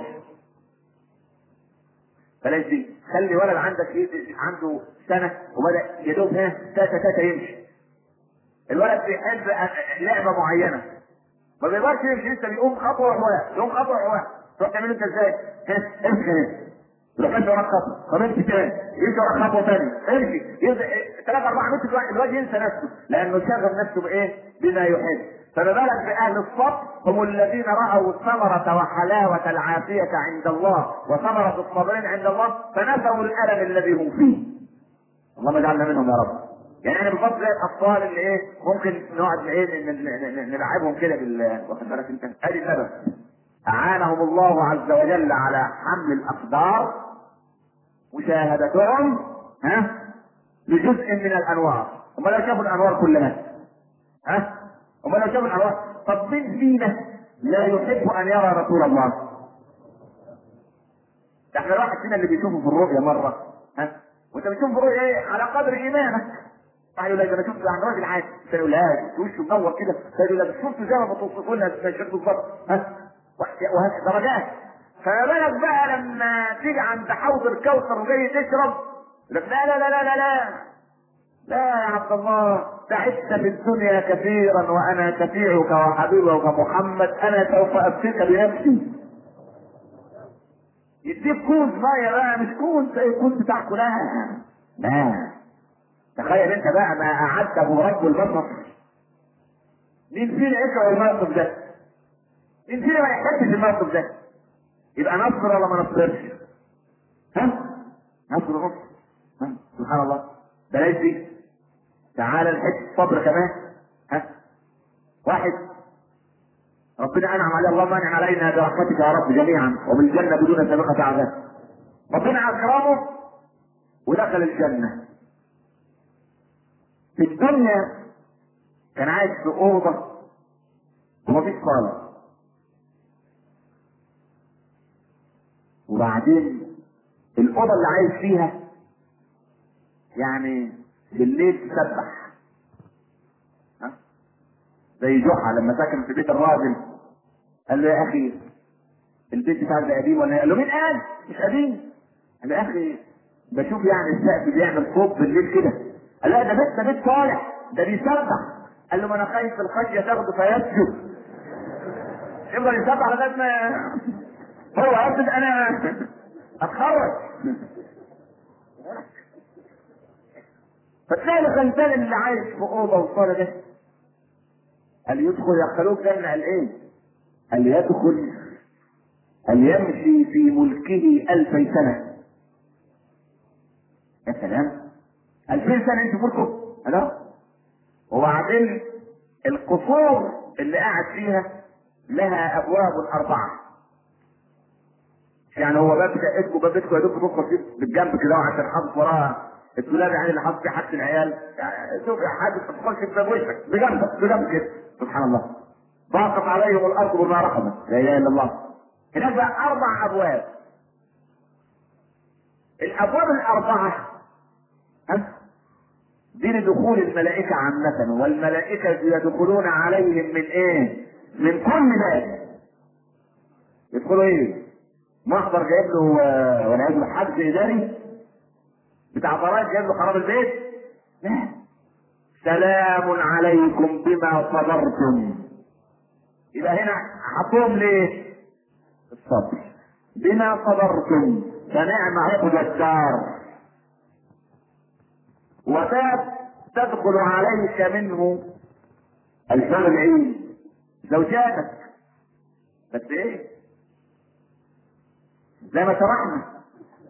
بلاش دي. خلي ولد عندك عنده سنة وبدأ يدوب تاتا يمشي، الولد بيحب لعبة معينة ما بيقدرش يمشي لسه، بيقوم خطوه وواقع، يقوم خطوه وواقع، تروح تعمل انت ازاي؟ امشي تروح ماشي وراك خطوه، طب امشي تاني، يمشي وراك خطوه ثانيه، امشي يبدا 3 4 متر، الواد ينسى نفسه لانه شغل نفسه بايه؟ بما يحب. فما بالك باهل الصبر هم الذين راوا الثمره وحلاوه العافيه عند الله وثمره الصابرين عند الله فنسوا الالم الذي هم فيه. اللهم اجعلنا منهم يا رب. يعني انا بفضل الاطفال اللي ايه ممكن نقعد ايه نلعبهم كده واخد بالك انت، ادي السبب اعانهم الله عز وجل على حمل الاقدار، مشاهدتهم لجزء من الانوار. هم لو شافوا الانوار كلها هم لو شافوا الانوار، طب مين فينا لا يحب ان يرى رسول الله؟ ده احنا الواحد فينا اللي بيشوفه في الرؤيا مره وانت بتشوف في الرؤيا ايه على قدر ايمانك. واحد يقول لك انا شفت عند راجل عادي، الثاني يقول لا وشه منور كده، الثاني يقول لك شفته زي ما بتوصفوا لنا شكله بالظبط درجات. فما بالك بقى لما تيجي عند حوض الكوثر وجاي تشرب، يقول لك لا لا لا لا لا لا لا يا عبد الله، تعبت في الدنيا كثيرا وانا شفيعك وحبيبك محمد، انا سوف ابقيك بنفسي. يديك كوز ميه بقى، مش كوز زي الكوز بتاعكم، لا تخيل انت بقى ما اعده رب البشر. مين فينا يكره الموقف ده؟ مين فينا ما يحبش الموقف ده؟ يبقى نصر ولا ما نصرش؟ نصر. سبحان الله. بلاش دي، تعالى نحس الصبر كمان. واحد ربنا انعم عليه، اللهم انعم علينا برحمتك يا رب جميعا وبالجنه بدون سابقه عذاب. ربنا اكرمه ودخل الجنه. في الدنيا كان عايش في اوضه ومفيش صاله، وبعدين الاوضه اللي عايش فيها يعني بالليل تسبح زي جحا لما ساكن في بيت الراجل قال له يا اخي البيت بتاعك ده قديم ولا؟ قال له مين قال؟ مش قديم. قال له يا اخي بشوف يعني السقف بيعمل صوت بالليل كده. قال لا ده بيت صالح، ده بيسبح. قال له ما انا خايف الخشيه تاخده فيسجد، يفضل يسبح لغايه ما هو يسجد انا اتخرج. فتلاقي الغلبان اللي عايش في اوضه وصاله ده قال يدخل يدخلوه جنه، قال ايه؟ قال يدخل قال يمشي في ملكه 2000 سنه. يا سلام، 2000 سنه انت ملكه؟ لا. وبعدين القصور اللي قاعد فيها لها ابواب 4، يعني هو باب شقتكم باب بيتكم يا دوب تدخل فيه بالجنب كده عشان حاطط وراها الدولاب يعني اللي حاطط فيه حاجه العيال، يعني شوف حاجه ما تدخلش باب وشك بجنب كده. سبحان الله. ضاقت عليهم الارض بما رحبت. لا اله الا الله. هناك بقى 4 ابواب. الابواب الاربعه دي لدخول الملائكه عامه، والملائكه يدخلون عليهم من ايه؟ من كل باب. يدخلوا ايه؟ محضر جايب له ولا جايب له حد اداري بتاع ضرائب جايب له خراب البيت؟ لا. سلام عليكم بما صبرتم. يبقى هنا حطوهم ليه؟ الصبر. بما صبرتم فنعم عقبى الدار. وباب تدخل عليك منه الحور العين زوجاتك. بس ايه؟ زي ما شرحنا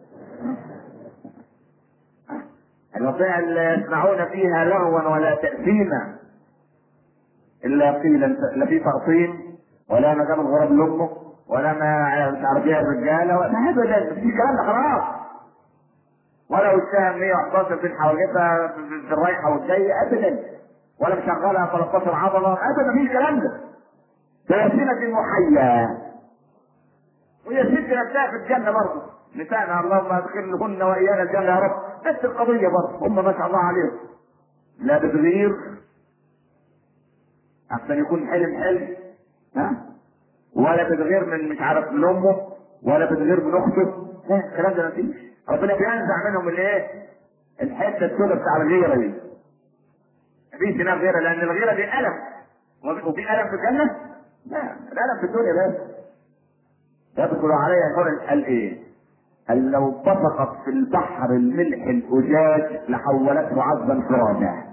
الوصية اللي يسمعون فيها لغوا ولا تأثيما إلا قيلا لا في تأصيم ولا ما جاب الغراب لأمه ولا ما مش عارف ايه الرجالة ولا أبدا. مفيش الكلام ده خلاص. ولا وشها 111 في حواجبها في الرايحة والجاية أبدا. ولا مشغلها 13 عضلة أبدا. مفيش الكلام ده. بألسنة محية. وهي ست نفسها في الجنة برضه. نسائنا اللهم ادخلهن وإيانا الجنة يا رب. نفس القضية برضه. هم ما شاء الله عليهم. لا بتغير عشان يكون حلم ولا بتغير من مش عارف من امه ولا بتغير من اخته. لا الكلام ده مفيش. ربنا بينزع منهم الايه؟ الحته السوداء بتاع الغيره دي. مفيش هنا غيره لان الغيره دي الم. وفي الم في الجنه؟ لا الالم في الدنيا بس. يدخل عليها يقول قال ايه؟ قال لو بصقت في البحر الملح الاجاج لحولته عذبا فرادا.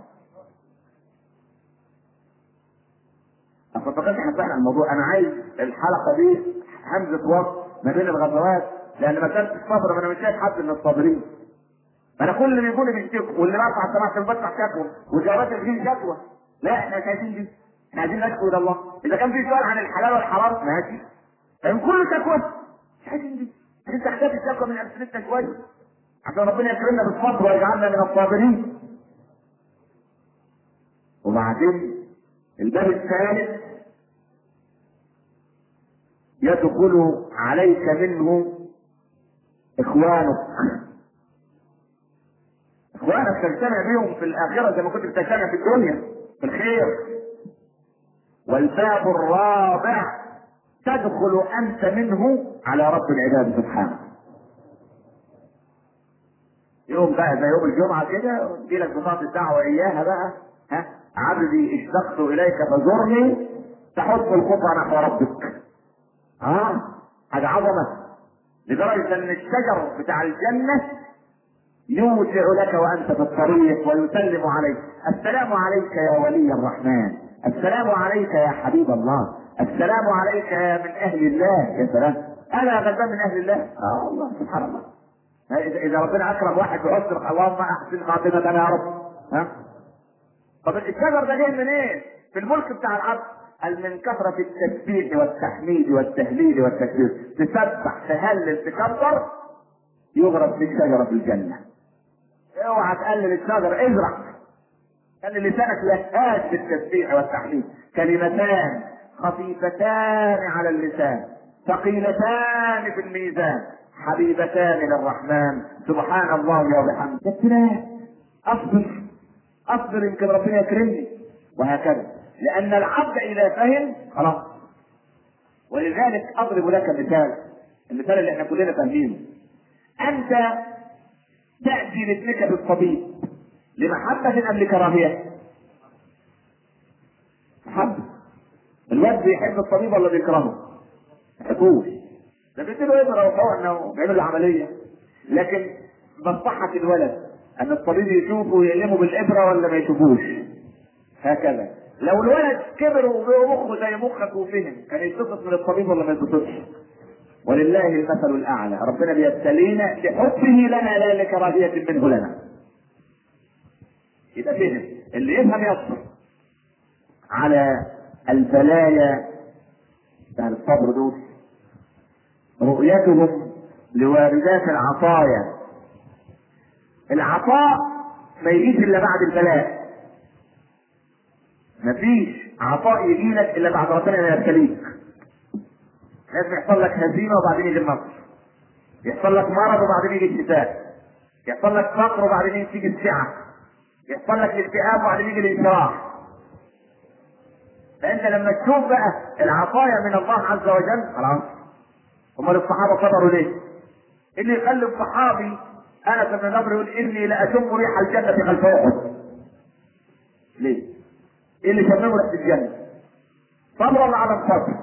اصل فقط احنا فتحنا الموضوع. انا عايز الحلقه دي همزه وصف ما بين الغزوات لان مساله الصبر ما انا مش شايف حد من الصابرين. انا كل اللي بيقول بيشتكوا واللي رفع سماعه البطح شكوى وجوابات الدين شكوى. لا احنا مش عايزين دي. احنا عايزين نشكو الى الله. اذا كان في سؤال عن الحلال والحرام ماشي. لكن كل شكوى مش عايزين دي. عايزين تختفي الشكوى من السنتنا شويه عشان ربنا يكرمنا بالصبر ويجعلنا من الصابرين. وبعدين الباب الثالث يدخل عليك منه اخوانك. اخوانك تجتمع بهم في الاخره زي ما كنت بتجتمع في الدنيا في الخير. والباب الرابع تدخل انت منه على رب العباد سبحانه. يوم بقى زي يوم الجمعه كده تجي لك بطاقه الدعوه اياها بقى. عبدي اشتقت اليك فزرني تحط الخطى نحو ربك. حاجه عظمه لدرجه ان الشجر بتاع الجنه يوسع لك وانت في الطريق ويسلم عليك. السلام عليك يا ولي الرحمن. السلام عليك يا حبيب الله. السلام عليك يا من اهل الله. يا سلام. انا غلبان من اهل الله. الله سبحان الله. اذا ربنا اكرم واحد بحسن اللهم احسن خاتمتنا يا رب. طب الشجر ده جاي منين؟ إيه؟ في الملك بتاع العبد. قال من كثرة التسبيح والتحميد والتهليل والتكبير. تسبح تهلل تكبر يغرس فيك شجرة في الجنة. اوعى تقلل الشجر ازرع. خلي لسانك لهاج بالتسبيح والتحميد. كلمتان خفيفتان على اللسان ثقيلتان في الميزان حبيبتان للرحمن سبحان الله وبحمده. اصبر يمكن ربنا يكرمني وهكذا. لان العبد اذا فهم خلاص. ولذلك اضرب لك المثال اللي احنا كلنا فاهمينه. انت تأتي لابنك بالطبيب لمحبة ام لكراهية؟ محبة. الواد بيحب الطبيب ولا بيكرهه؟ ما يحبوش. ده بيديله ابره وحقنه وبيعمل له عمليه. لكن مصلحة الولد ان الطبيب يشوفه ويعلمه بالابره ولا ما يشوفوش. هكذا لو الولد كبر ومخه زي مخك وفهم كان يتبسط من الطبيب ولا ما يتبسطش؟ ولله المثل الاعلى. ربنا بيبتلينا لحبه لنا لا لكراهيه منه لنا. يبقى فهم. اللي يفهم يصبر على البلايا بتاع الصبر دول. رؤيتهم لواردات العطايا. العطاء ما يجيش الا بعد البلاء. مفيش عطاء يجي لك الا بعد ربنا ما يبتليك. لازم يحصل لك هزيمه وبعدين يجي النصر، يحصل لك مرض وبعدين يجي الشفاء، يحصل لك فقر وبعدين تيجي السعه، يحصل لك الاكتئاب وبعدين يجي الانشراح. فانت لما تشوف بقى العطايا من الله عز وجل خلاص. امال الصحابه صبروا ليه؟ اللي يخلي الصحابي انس بن نضر يقول اني لاشم ريح الجنه خلف احد. ليه؟ ايه اللي شممه ريحه الجنه؟ صبرا على الصبر.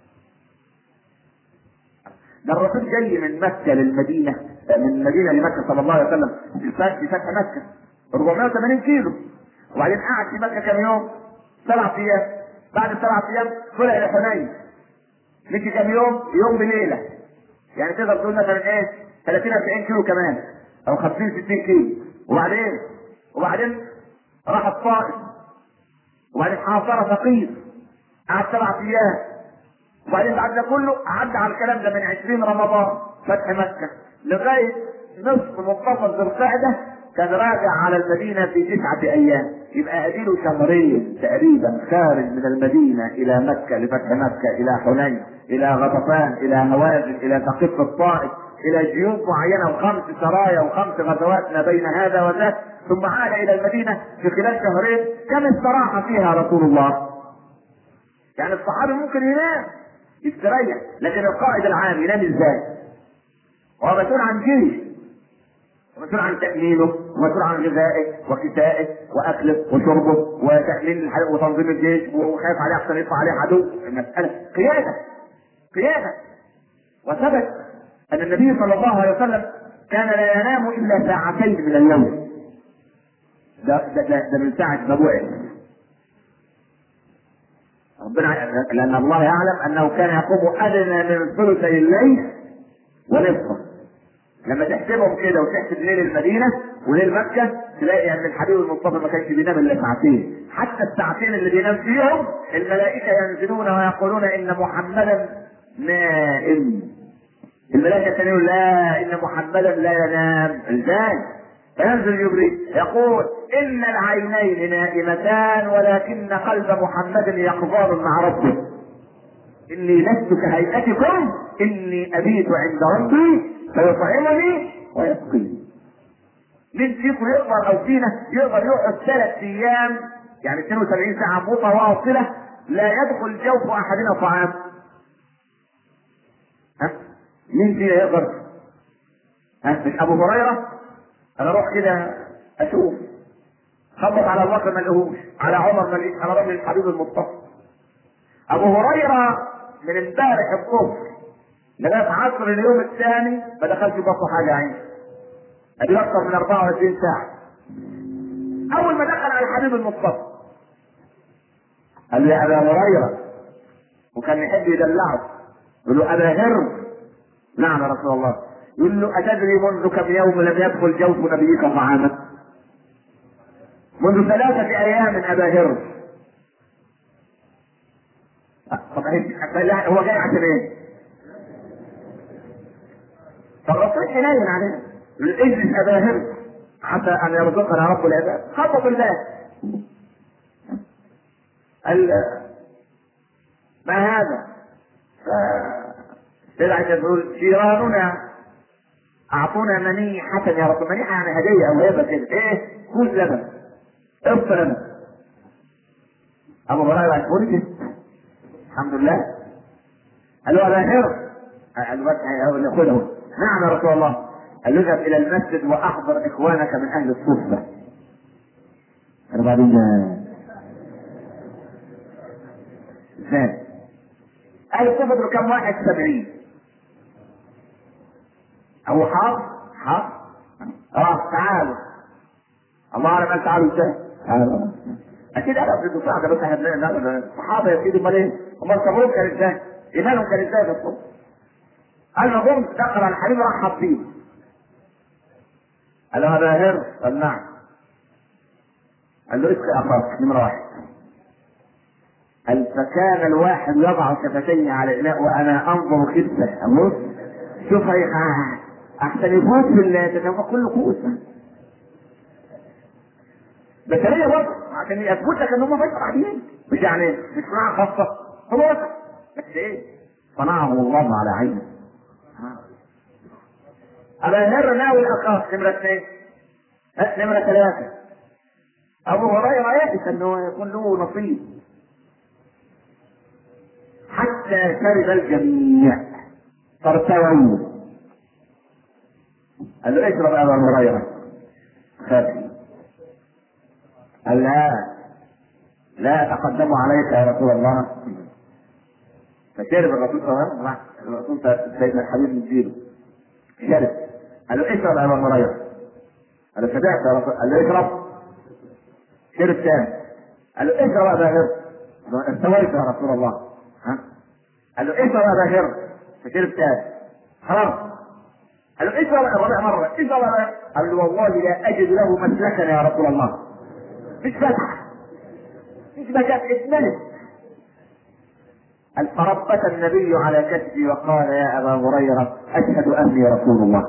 ده الرسول جاي من مكه للمدينه، من المدينه لمكه صلى الله عليه وسلم في فتح مكه 480 كيلو، وبعدين قعد في مكه كم يوم؟ 7 ايام. بعد ال7 ايام طلع لحنين، مشي كم يوم؟ يوم بليله. يعني تقدر تقول مثلا ايه 30 40 كيلو كمان، او 50 60 كيلو. وبعدين راح الطائف، وبعدين حاصر ثقيف، قعد 7 ايام. وبعدين بعد ده كله عدى على الكلام ده من 20 رمضان فتح مكه لغايه نصف منتصف ذي القعده كان راجع على المدينه في 9 ايام. يبقى اديله شهرين تقريبا خارج من المدينه الى مكه لفتح مكه، الى حنين، الى غطفان، الى هوازن، الى ثقيف الطائف، الى جيوب معينه و5 سرايا و5 غزوات ما بين هذا وذاك، ثم عاد الى المدينه في خلال شهرين. كم استراح فيها رسول الله؟ يعني الصحابي ممكن ينام يستريح، لكن القائد العام ينام ازاي؟ هو مسؤول عن جيش، ومسؤول عن تأمينه، ومسؤول عن غذائه وكسائه واكله وشربه وتأمين وتنظيم الجيش، وخايف عليه احسن يطلع عليه عدو. المسألة قيادة. وثبت ان النبي صلى الله عليه وسلم كان لا ينام الا 2 ساعة من اليوم. ده من ساعة ما بعث. ربنا لان الله يعلم انه كان يقوم ادنى من ثلثي الليل ونصفه. لما تحسبهم كده وتحسب ليل المدينه وليل مكه تلاقي ان الحبيب المصطفى ما كانش بينام الا 2 ساعة. حتى ال2 اللي بينام فيهم الملائكه ينزلون ويقولون ان محمدا نائم. الملائكه كانوا يقولون لا ان محمدا لا ينام. ازاي؟ فينزل جبريل يقول ان العينين نائمتان ولكن قلب محمد يقظان مع ربه. اني لست كهيئتكم اني ابيت عند ربي فيطعمني ويسقيني. مين فيكم يقدر او فينا يقدر يقعد 3 ايام يعني 72 ساعة متواصلة لا يدخل جوف احدنا طعام؟ مين فينا يقدر؟ مش ابو هريرة؟ انا اروح كده اشوف، خبط على ابو بكر ما لقيهوش، على عمر ما لقيش، انا راجل الحبيب المصطفى. ابو هريره من امبارح الظهر لغايه عصر اليوم الثاني ما دخلش بطنه حاجه عين، ادي اكثر من 24 ساعه. اول ما دخل على الحبيب المصطفى قال له يا ابا هريره، وكان يحب يدلعه يقول له ابا هر. نعم يا رسول الله. يقول له اتدري منذ كم يوم لم يدخل جوف نبيك طعاما؟ منذ 3 ايام ابا هر. طب هو جاي عشان ايه؟ فالرسول حنين عليه اجلس ابا هر حتى ان يرزقنا رب العباد. خطب الله قال ما هذا؟ طلعت تقول جيراننا اعطونا منيحة يا رسول. منيحة يعني هدية او هبة كده. ايه؟ كوز لبن، اصف لبن. ابو هريرة اتفرجت الحمد لله. قال له ابا هر، قال له خذه. نعم يا رسول الله. قال له اذهب الى المسجد واحضر اخوانك من اهل الصفة. قال بعدين ازاي؟ اهل الصفة دول كم واحد؟ 70. هو حاضر تعالوا. الله اعلم قال تعالوا ازاي؟ تعالوا اكيد انا في الدفاع ده، بس احنا الصحابه يا سيدي امال ايه؟ امال صبرهم كان ازاي؟ ايمانهم كان ازاي في الصبر؟ قال له قمت دخل على الحبيب رحب بيه. قال له هذا هر؟ قال نعم. قال له اسقي اخاك نمره 1. قال فكان الواحد يضع شفتيه على الاناء وانا انظر خبزه. ابص شوف احسن يفوت في التجمع كله كوس بشريه برضه عشان يثبت لك ان هم بشر عاديين، مش يعني مش صناعه خاصه، هو بشر بس ايه صنعهم الله على عينه. ابا هر ناوي الاخاف نمره 2. نمره 3 ابو هريره يئس انه يكون له نصيب حتى شرب الجميع فارتووا. قال له اشرب يا ابا هريره، خافي. قال لا اتقدم عليك يا رسول الله. فشرب الرسول صلى الله عليه وسلم، الرسول سيدنا الحبيب مديله شرب. قال له اشرب يا ابا هريره. قال له شبعت يا رسول. قال له اشرب. شرب ثاني. قال له اشرب يا ابا هر. استويت يا رسول الله. ها؟ قال له اشرب يا ابا هر. فشرب ثاني. خلاص. قال له اشرب الرابع مره. اشرب يا ابا. قال له والله لا اجد له مسلكا يا رسول الله. مش فتح، مش مكان اتملت. قال فربت النبي على كتفي وقال يا ابا هريره اشهد اني رسول الله.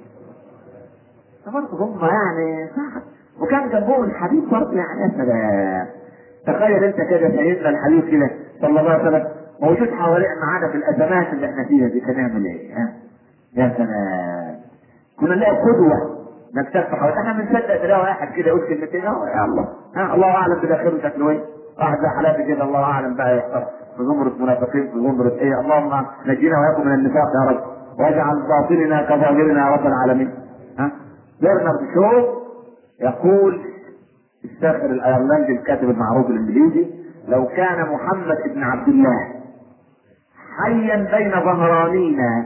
برضه هم يعني صح، وكان جنبهم الحبيب برضه يعني يا سلام. تخيل انت كده سيدنا الحبيب كده صلى الله عليه وسلم موجود حوالينا معانا في الازمات اللي احنا فيها دي، كان نعمل ايه؟ يا سلام، كنا نلاقي قدوه نكتشف حوالي. احنا بنصدق نلاقي واحد كده يقول كلمتين يا الله، الله اعلم بالاخر شكله ايه. واحد زي حالاتي كده الله اعلم بقى يحصل في زمرة منافقين، في زمرة ايه. اللهم نجينا واياكم من النفاق يا رب، واجعل باطننا كظاهرنا يا رب العالمين. برنارد شو يقول، الساخر الايرلندي الكاتب المعروف الانجليزي، لو كان محمد بن عبد الله حيا بين ظهرانينا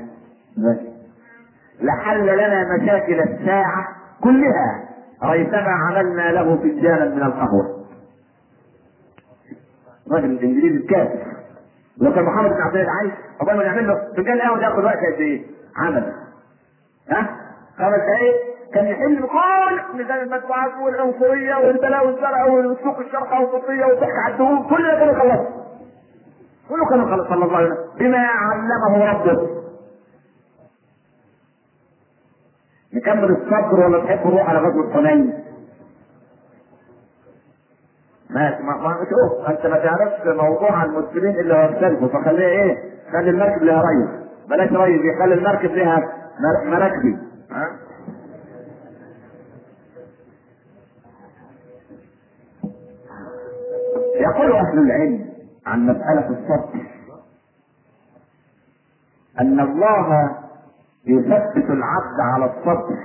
لحل لنا مشاكل الساعة كلها ريثما عملنا له فنجانا من القهوة. الراجل الانجليزي الكاتب لو كان محمد بن عبد الله عايش قبل ما نعمل له فنجان قهوة ده ياخد وقت قد ايه؟ عمل 5 دقايق كان يحل بكل ميزان المدفوعات والعنصريه والبلاء والزرع والسوق الشرق والقطيه والضحك على الدهون، كل ده كانوا خلصوا، كله كانوا خلص صلى الله عليه وسلم بما علمه ربه. نكمل الصبر ولا تحب نروح على غزوه حنين؟ ما شوف انت ما تعرفش موضوع المسلمين الا هو يختلفوا، فخليها ايه؟ خلي المركب لها ريس، بلاش ريس، يخلي المركب لها مراكبي. يقول اهل العلم عن مسألة الصبر ان الله يثبت العبد على الصبر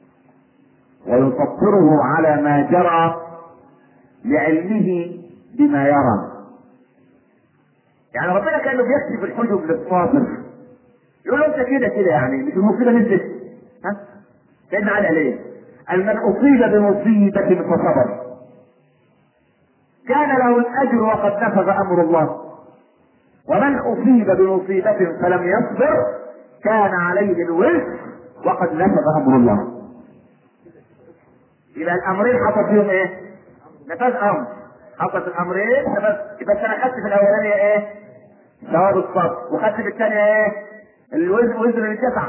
ويصبره على ما جرى لعلمه بما يرى. يعني ربنا كانه بيكشف الحجب للصابر، يقول له انت كده يعني مش المصيبه نزلت. سيدنا علي عليه قال من اصيب بمصيبه فصبر كان له الاجر وقد نفذ امر الله، ومن اصيب بمصيبه فلم يصبر كان عليه الوزر وقد نفذ امر الله. يبقى الامرين حصل فيهم ايه؟ نفذ امر. حصل في الامرين نفذ. يبقى انا خدت في الاولانيه ايه؟ ثواب الصبر، وخدت في الثانيه ايه؟ الوزر اللي اتدفع.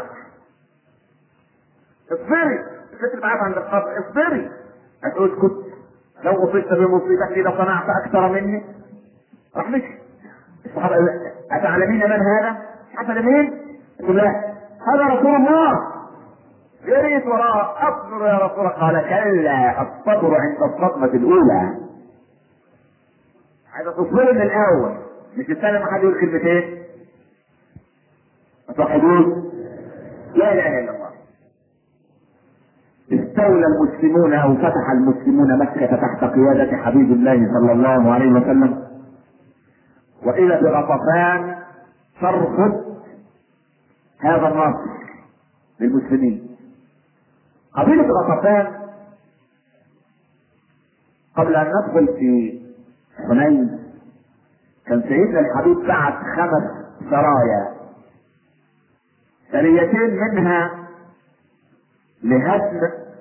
اصبري، الفكر معاك عند الصبر، اصبري. هتقول اسكت، لو اصبت بمصيبتي لصنعت اكثر مني. راح مشي. الصحابه اتعلمين من هذا؟ حسن مين؟ يقول لا، هذا رسول الله. جريت وراء اصبر يا رسول الله. قال كلا، الصبر عند الصدمه الاولى. عايز تصبر من الاول، مش تستنى ما حد يقول كلمتين. توحدون لا اله الا الله. استولى المسلمون او فتح المسلمون مكة تحت قيادة حبيب الله صلى الله عليه وسلم، واذا بغطفان ترفض هذا النصر للمسلمين. قبيلة غطفان قبل ان ندخل في حنين كان سيدنا الحبيب بعت 5 سرايا، سريتين منها لهدم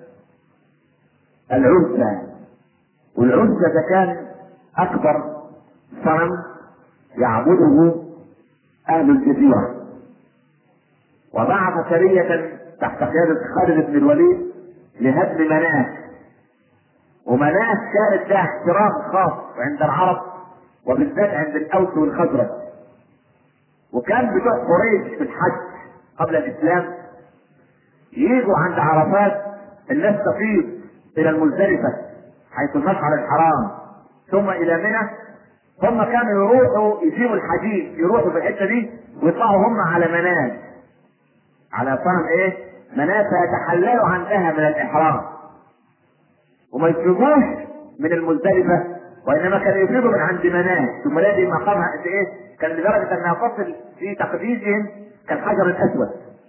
العزة، والعزة ده كان اكبر صنم يعبده اهل الجزيرة. وبعث سرية تحت قيادة خالد بن الوليد لهدم مناه. ومناه كانت لها احترام خاص عند العرب وبالذات عند الاوس والخزرج. وكان بتوع قريش في الحج قبل الاسلام ييجوا عند عرفات، الناس تفيض الى المزدلفة حيث المشعر الحرام ثم الى منى. هم كانوا يروحوا يسيبوا الحديد، يروحوا في الحته دي ويطلعوا هم على مناه، على صنم ايه؟ مناه، فيتحللوا عندها من الاحرام وما يفرضوش من المزدلفة، وانما كانوا يفرضوا من عند مناه. ثم دي مقامها قد ايه؟ كان لدرجة انها تصل في تقديسهم كالحجر الاسود.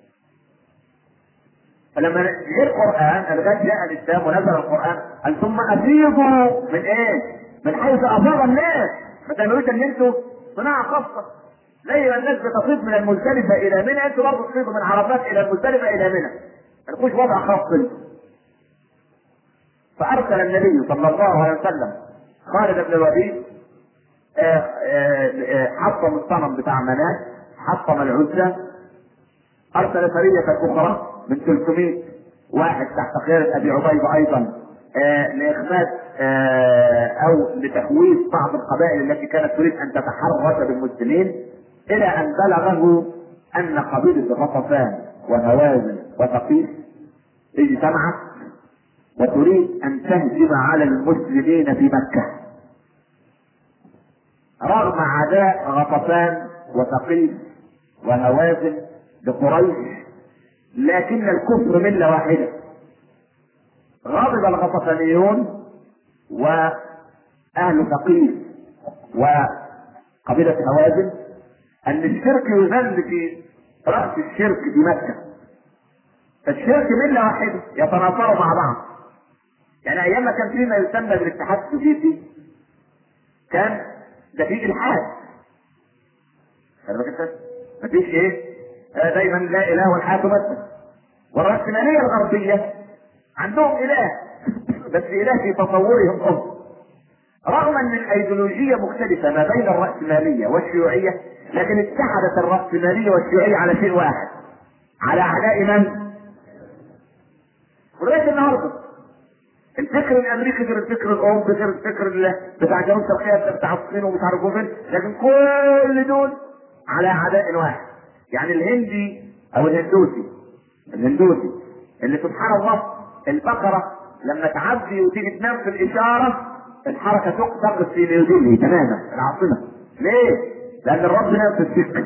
فلما جاء القرآن لقد جاء الاسلام ونزل القرآن قال ثم افيضوا من ايه؟ من حيث افاض الناس. ما تعملوش ان انتوا صناعة خاصة زي ما الناس بتفيض من المزدلفة الى منى، انتوا برضه تفيضوا من عرفات الى المزدلفة الى منى، ما تكونش وضع خاص منكم. فارسل النبي صلى الله عليه وسلم خالد بن الوليد حطم الصنم بتاع مناه، حطم العزة. ارسل سرية اخرى من 300 واحد تحت قيادة ابي عبيدة ايضا لاخماد او لتخويف بعض القبائل التي كانت تريد ان تتحرك بالمسلمين، الى ان بلغه ان قبيلة غطفان وهوازن وثقيف اجتمعت وتريد ان تهجم على المسلمين في مكة. رغم عداء غطفان وثقيف وهوازن لقريش، لكن الكفر ملة واحدة. غضب الغطفانيون واهل ثقيف وقبيلة هوازن ان الشرك يذل في رأس الشرك في مكة، فالشرك ملة واحدة يتناصروا مع بعض. يعني ايام ما كان في ما يسمى بالاتحاد السوفيتي كان ده فيه الحاد، مفيش ايه دايما لا اله والحياة تمثل. والرأسمالية الغربية عندهم اله بس اله في تصورهم هم. رغم ان الايديولوجية مختلفة ما بين الرأسمالية والشيوعية، لكن اتحدت الرأسمالية والشيوعية على شيء واحد، على اعداء من؟ ولغاية النهارده الفكر الامريكي غير الفكر الاوروبي غير الفكر بتاع جنوب شرقية بتاع الصين ومش عارف فين، لكن كل دول على اعداء واحد. يعني الهندي او الهندوسي اللي سبحان الله البقرة لما تعدي وتيجي تنام في الاشارة الحركة تقف في نيودلهي تماما العاصمة. ليه؟ لان الرب نام في السكة.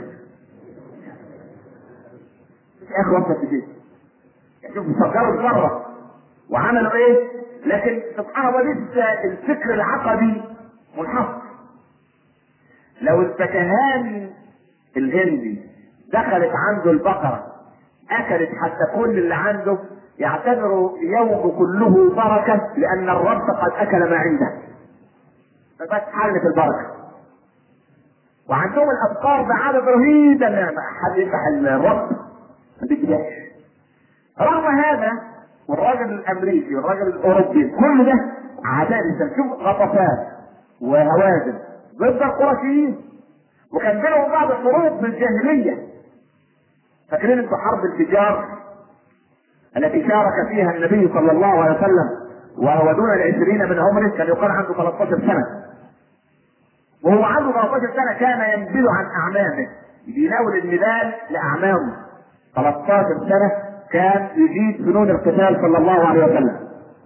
يا اخي وصلت كده، شوف صغروا بره وعملوا ايه، لكن سبحان الله لسه الفكر العقدي منحصر. لو الفكهاني الهندي دخلت عنده البقرة اكلت حتى كل اللي عنده، يعتبروا يوم كله بركة لان الرب قد اكل ما عنده، فبس حلت البركة. وعندهم الافكار بعدد رهيب ان حد يفتح الرب ما بيجيبهاش. رغم هذا والراجل الامريكي والراجل الاوروبي كل ده عداء. شوف غطفان وهوازن ضد القرشيين، وكان بينهم بعض الحروب بالجاهليه. فاكرين انتوا حرب الفجار التي شارك فيها النبي صلى الله عليه وسلم وهو دون 20 من عمره، كان يقال عنده 13 سنه، وهو عنده 13 سنه كان ينزل عن اعمامه، يناول النبال لاعمامه. 13 سنه كان يجيد فنون القتال صلى الله عليه وسلم.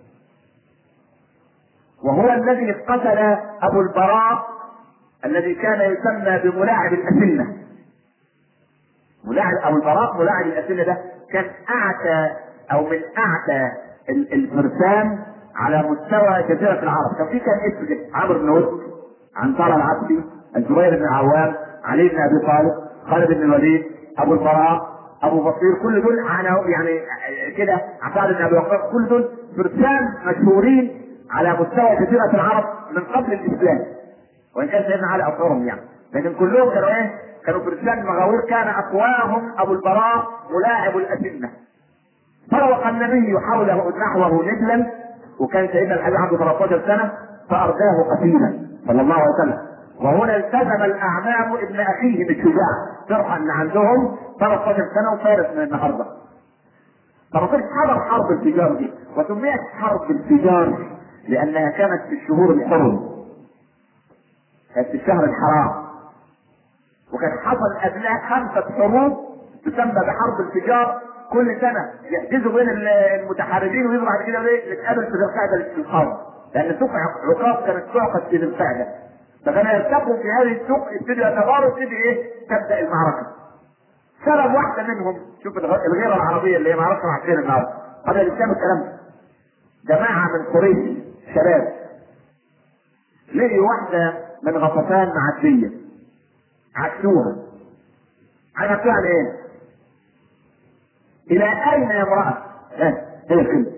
وهو الذي قتل ابو البراء الذي كان يسمى بملاعب الاسنة. ملاعب ابو البراء ملاعب الاسنة ده كان اعتى او من اعتى الفرسان على مستوى جزيرة العرب. كان في اسم عمرو بن وسط، عنترة العبسي، الزبير بن عوام، علي بن ابي طالب، خالد بن الوليد، ابو البراء، ابو بصير، كل دول يعني كده عساد بن ابي وقاص، كل دول فرسان مشهورين على مستوى جزيرة العرب من قبل الاسلام، وان كان سيدنا علي اكثرهم يعني، لكن كلهم كانوا ايه؟ كانوا فرسان مغاوير. كان اقواهم ابو البراء ملاعب الاسنة. فروق النبي حوله نحوه نجلا، وكان سيدنا الحبيب عنده 13 سنة فارداه قتيلا صلى الله عليه وسلم. وهنا التزم الاعمام ابن اخيهم الشجاع فرحا ان عندهم 13 سنه وفارس من النهارده. طب كيف حضر حرب الفجار دي؟ وسميت حرب الفجار لانها كانت في الشهور الحرم، كانت في الشهر الحرام، وكان حصل قبلها 5 حروب تسمى بحرب الفجار. كل سنه يحجزوا بين المتحاربين ويجوا بعد كده يتقابل في ذي القعده في القوم، لان سوق عقاب كانت تعقد في ذي القعده، فكانوا يلتقوا في هذه السوق، يبتدوا يتباروا، تبتدي تبدا المعركه. سبب واحده منهم، شوف الغيره العربيه اللي هي ما اعرفش مع فين النهارده قبل الاسلام الكلام ده، جماعه من قريش شباب لقيوا واحده من غطفان معديه، عكسوها. عكسوها عن ايه؟ الى اين يا امراه؟ هي كده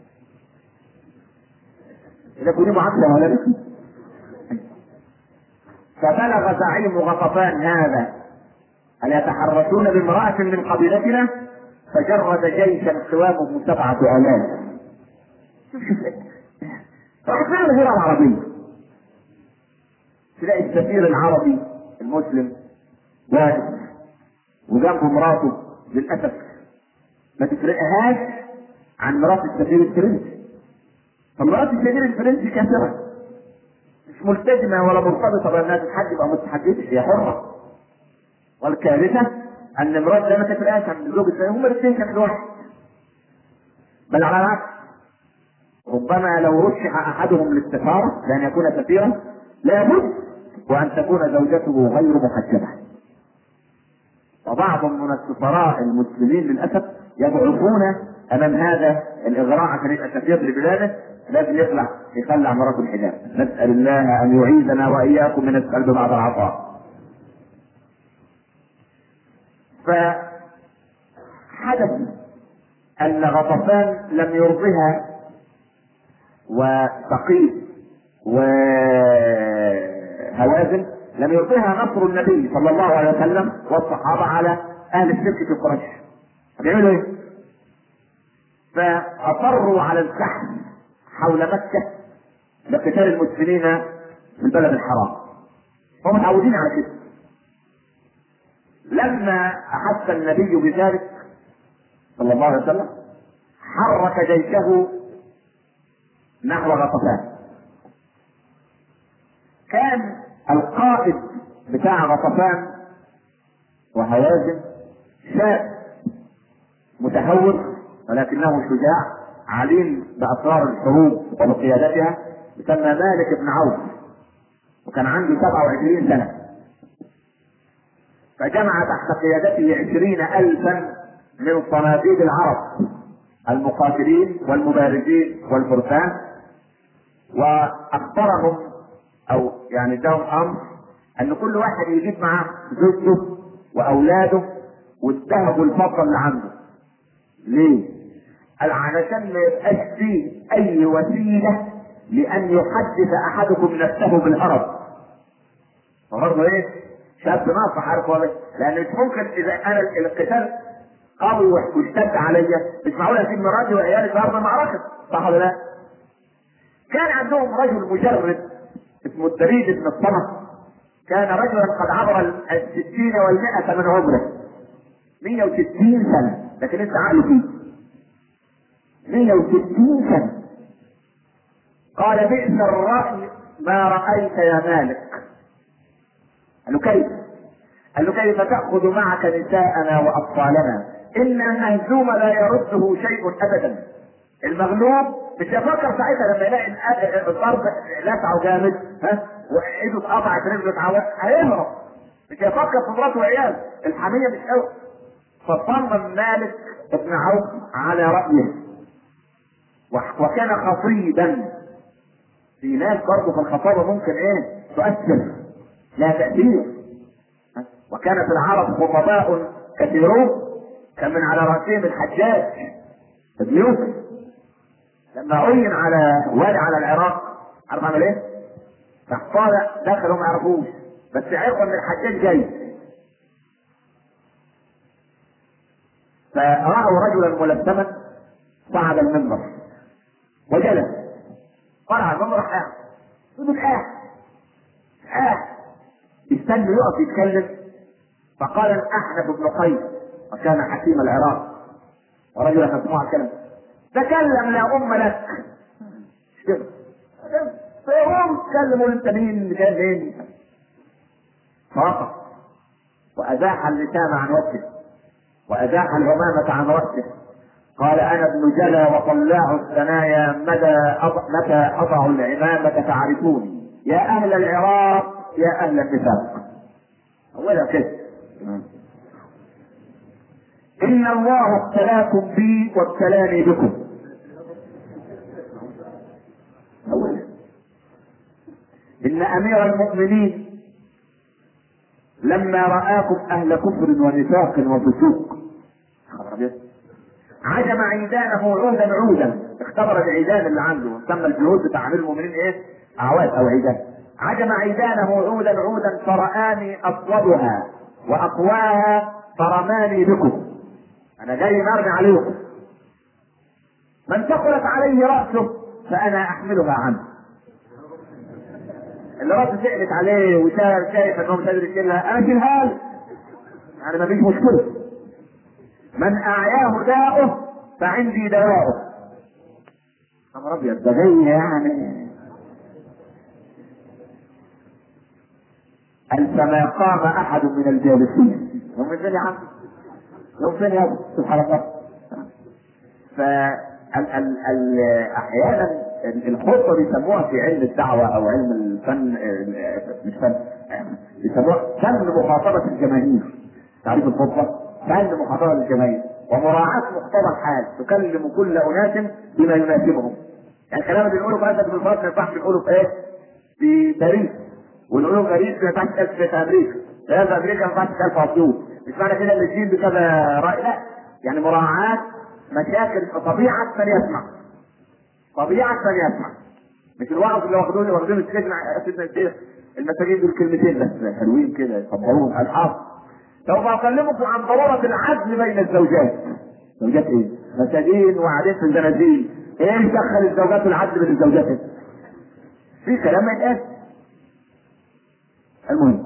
اذا كنت معامله ولا بك. فبلغ زعيم غطفان هذا هل يتحرشون بامرأة من قبيلتنا؟ فجرد جيشا قوامه 7000. شوف فأخبار الغيرة العربية، تلاقي السفير العربي المسلم واقف وجنبه مراته، للأسف ما تفرقهاش عن مرات السفير الفرنسي. فمرات السفير الفرنسي كافرة، مش ملتزمة ولا مرتبطة بأنها تتحجب أو ما تتحجبش، هي حرة. والكارثة ان مرات ده ما تفرقش عن زوج الثاني، هما الاثنين كانوا واحد. بل على العكس، ربما لو رشح احدهم للسفارة لان يكون سفيرا لابد وان تكون زوجته غير محجبة. وبعض من السفراء المسلمين للاسف يضعفون امام هذا الاغراء عشان يبقى سفير لبلاده، لازم يخلع مراته الحجاب. نسال الله ان يعيذنا واياكم من السلب بعد العطاء. فحدث ان غطفان لم يرضها، وثقيف وهوازن لم يرضها نصر النبي صلى الله عليه وسلم والصحابه على اهل الشرك في قريش. هتعملوا ايه؟ فاصروا على الزحف حول مكه لقتال المسلمين في البلد الحرام، هم متعودين على كده. لما احس النبي بذلك صلى الله عليه وسلم حرك جيشه نحو غطفان. كان القائد بتاع غطفان وهوازن شاب متهور ولكنه شجاع عليم باسرار الحروب وبقيادتها، يسمى مالك بن عوف، وكان عنده 27 سنه. فجمع تحت قيادته 20,000 من صناديد العرب المقاتلين والمبارزين والفرسان، واخبرهم او يعني اداهم امر ان كل واحد يجيب معاه زوجته واولاده والذهب والفضه اللي عنده. ليه؟ قال علشان ما يبقاش فيه اي وسيله لان يحدث احدكم نفسه بالهرب. فبرضه شاب ناصح، عارف ولا؟ لان مش ممكن اذا انا القتال قوي واشتد عليا مش معقول اسيب مراتي وعيالي في ارض المعركه، صح ولا لا؟ كان عندهم رجل مجرد اسمه الدريد بن الصمت، كان رجلا قد عبر 60 و100 من عمره، 160 سنه، لكن انت عقله فيه 160 سنه. قال بئس الراي ما رايت يا مالك. قال له كيف؟ قال له كيف تأخذ معك نساءنا وأطفالنا؟ إن المهزوم لا يرده شيء أبدا. المغلوب مش يفكر ساعتها لما يلاقي الضرب لسعه جامد وإيده اتقطعت رجله اتعوج هيهرب، مش يفكر في مراته وعياله، الحمية مش قوي. فصمم مالك بن عوف على رأيه، وكان خطيبا. في ناس برضه في الخطابة ممكن تؤثر، لها تأثير. وكانت العرب خطباء كثيرون، كان من على رأسهم الحجاج بن يوسف. لما عين على والي على العراق، عارف عمل ايه؟ راح طالع دخلوا ما يعرفوش، بس عرفوا ان الحجاج جاي. فرأوا رجلا ملثما صعد المنبر وجلس، طلع المنبر راح قاعد. يقول مستني يقف يتكلم. فقال الأحنف بن قيس وكان حكيم العراق ورجلا مسموع الكلام: تكلم لا أم لك. فيقوم تكلموا انت مين جاي منين؟ فوقف وأزاح اللسان عن وجهه وأزاح العمامة عن رأسه. قال: أنا ابن جلا وطلاع الثنايا، متى أضع العمامة تعرفوني، يا أهل العراق يا أهل النفاق. أولا كده: إن الله ابتلاكم بي وابتلاني بكم. أولا: إن أمير المؤمنين لما رآكم أهل كفر ونفاق وفسوق عجم عيدانه عودا عودا. اختبر العيدان اللي عنده، سمى الجهود بتاع امير المؤمنين ايه؟ اعواد او عيدان. عجم عيدانه عودا عودا فرآني اصوبها واقواها فرماني بكم. انا جاي مرمي عليكم. من ثقلت عليه رأسه فانا احملها عنه. اللي راسه ثقلت عليه وشايف انه مش قادر يشيلها، انا اشيلها له. يعني ما فيش مشكله. من اعياه داؤه فعندي دواؤه. خبر ابيض، ده جاي يعني. قال: فما قام احد من الجالسين. يوم فين يا عم؟ يوم فين يا ابو؟ سبحان الله. احيانا الخطبه بيسموها في علم الدعوه او علم الفن، مش فن، بيسموها فن مخاطبه الجماهير. تعريف الخطبه: فن مخاطبه الجماهير ومراعاه مقتضى الحال، تكلم كل اناس بما يناسبهم. يعني الكلام اللي بنقوله في اسد بن الفرات ما ينفعش نقوله في ايه؟ في باريس، ونقوله في باريس ما ينفعش تتقال في امريكا، لا في امريكا ما ينفعش تتقال في اسيوط. مش معنى كده ان الدين بكذا راي، لا. يعني مراعاه مشاكل طبيعه من يسمع، طبيعه من يسمع. مش الوعظ اللي واخدين السجن سيدنا الشيخ المساجين دول كلمتين بس حلوين كده يصبروهم الحاضر. لو بكلمكم عن ضروره العدل بين الزوجات. زوجات ايه؟ مساجين وقاعدين في الزنازين. ايه دخل الزوجات والعدل بين الزوجات؟ في كلام ما يتقال. المهم: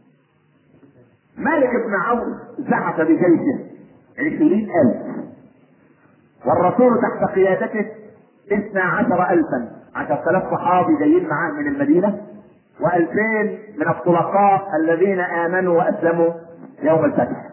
مالك بن عوف زحف بجيشه 20,000 والرسول تحت قيادته 12,000. 10,000 صحابي جايين معاه من المدينة و2000 من الطلقاء الذين آمنوا وأسلموا يوم الفتح.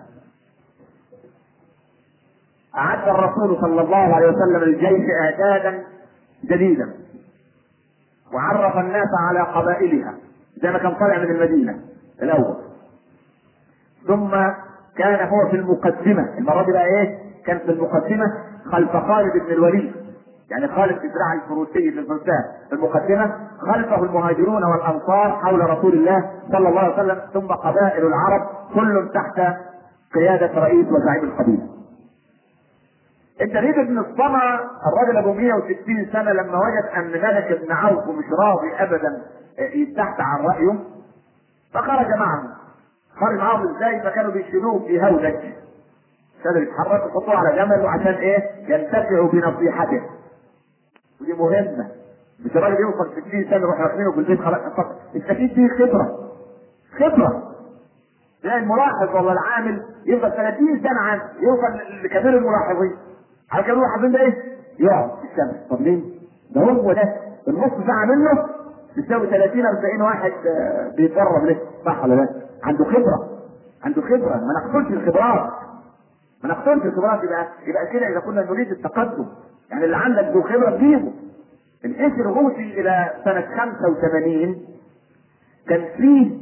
أعد الرسول صلى الله عليه وسلم الجيش إعدادا جديدا وعرف الناس على قبائلها زي ما كان طالع من المدينة الأول. ثم كان هو في المقدمة، المرة دي بقى ايه؟ كان في المقدمة خلف خالد بن الوليد. يعني خالد بن الدراع الفروسي في الفرسان في المقدمة، خلفه المهاجرون والأنصار حول رسول الله صلى الله عليه وسلم، ثم قبائل العرب كل تحت قيادة رئيس وزعيم القبيلة. الدليل بن الصمع الرجل ابو 160 سنة لما وجد ان ملك بن عوف مش راضي ابدا يستحت عن رأيه فخرج معهم. خرج معهم ازاي؟ فكانوا بيشيلوه في هودج، كانوا يتحركوا يحطوه على جمل وعشان ايه؟ ينتفعوا بنصيحته. ودي مهمة. مش الراجل يوصل 60 سنة يروح راكنينه في البيت خلاص. التكييف دي خبرة. تلاقي الملاحظ ولا العامل يفضل 30 سنة عامل يوصل لكبير الملاحظين. على كبير الملاحظين ده ايه؟ يقعد في الشمس. طب ليه؟ ده هو ده النص ساعة منه تساوي 30-40 واحد بيتدرب ليه؟ صح ولا لا؟ عنده خبرة. ما نقتلش الخبرات. يبقى كده اذا كنا نريد التقدم، يعني اللي عندك ذو خبرة تجيبه. الجيش الروسي الى سنة 85 كان فيه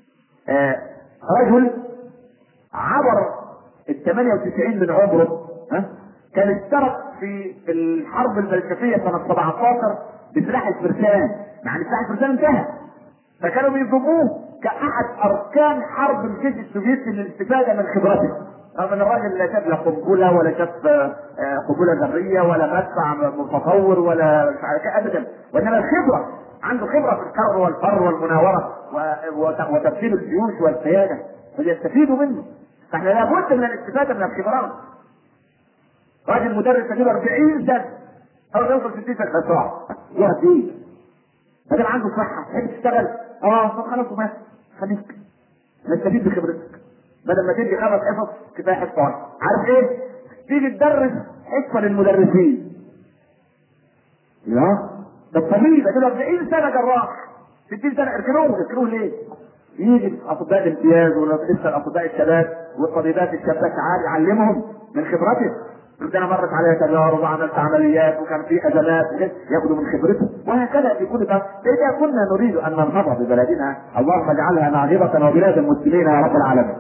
رجل عبر 98 من عمره، كان اشترك في الحرب البلشفية سنة 17 بسلاح الفرسان، يعني سلاح الفرسان انتهى، فكانوا بيضموه كأحد أركان حرب الجيش السوفيتي للاستفادة من خبرته. رغم ان الراجل لا شاف لا قنبلة ولا شاف قنبلة ذرية ولا مدفع متطور ولا ابدا، وانما الخبرة عنده خبرة في الكر والفر والمناورة وترتيب الجيوش والقيادة، فليستفيدوا منه. فاحنا لابد من الاستفادة من الخبرات. راجل مدرس تجيب 40 سنة او يوصل 60 سنة بس يقعد ايه؟ هذا عنده صحة تحب تشتغل؟ طب خلاص وبس خليك. نستفيد بخبرتك. بدل ما تدي 5 حصص كفايه حصه واحده. عارف ايه؟ تيجي تدرس حصه للمدرسين. لا ده الطبيب ده 40 سنه جراح، 60 سنه اركنوه ليه؟ يجي اطباء الامتياز ولسه الاطباء الشباب والطبيبات الشابات تعالى يعلمهم من خبرته. قلت انا مرت عليا تجارب وعملت عمليات وكان في ازمات ياخذوا من خبرته، وهكذا في كل ده. اذا كنا نريد ان ننهض ببلدنا اللهم اجعلها ناهضه وبلاد المسلمين يا رب العالمين.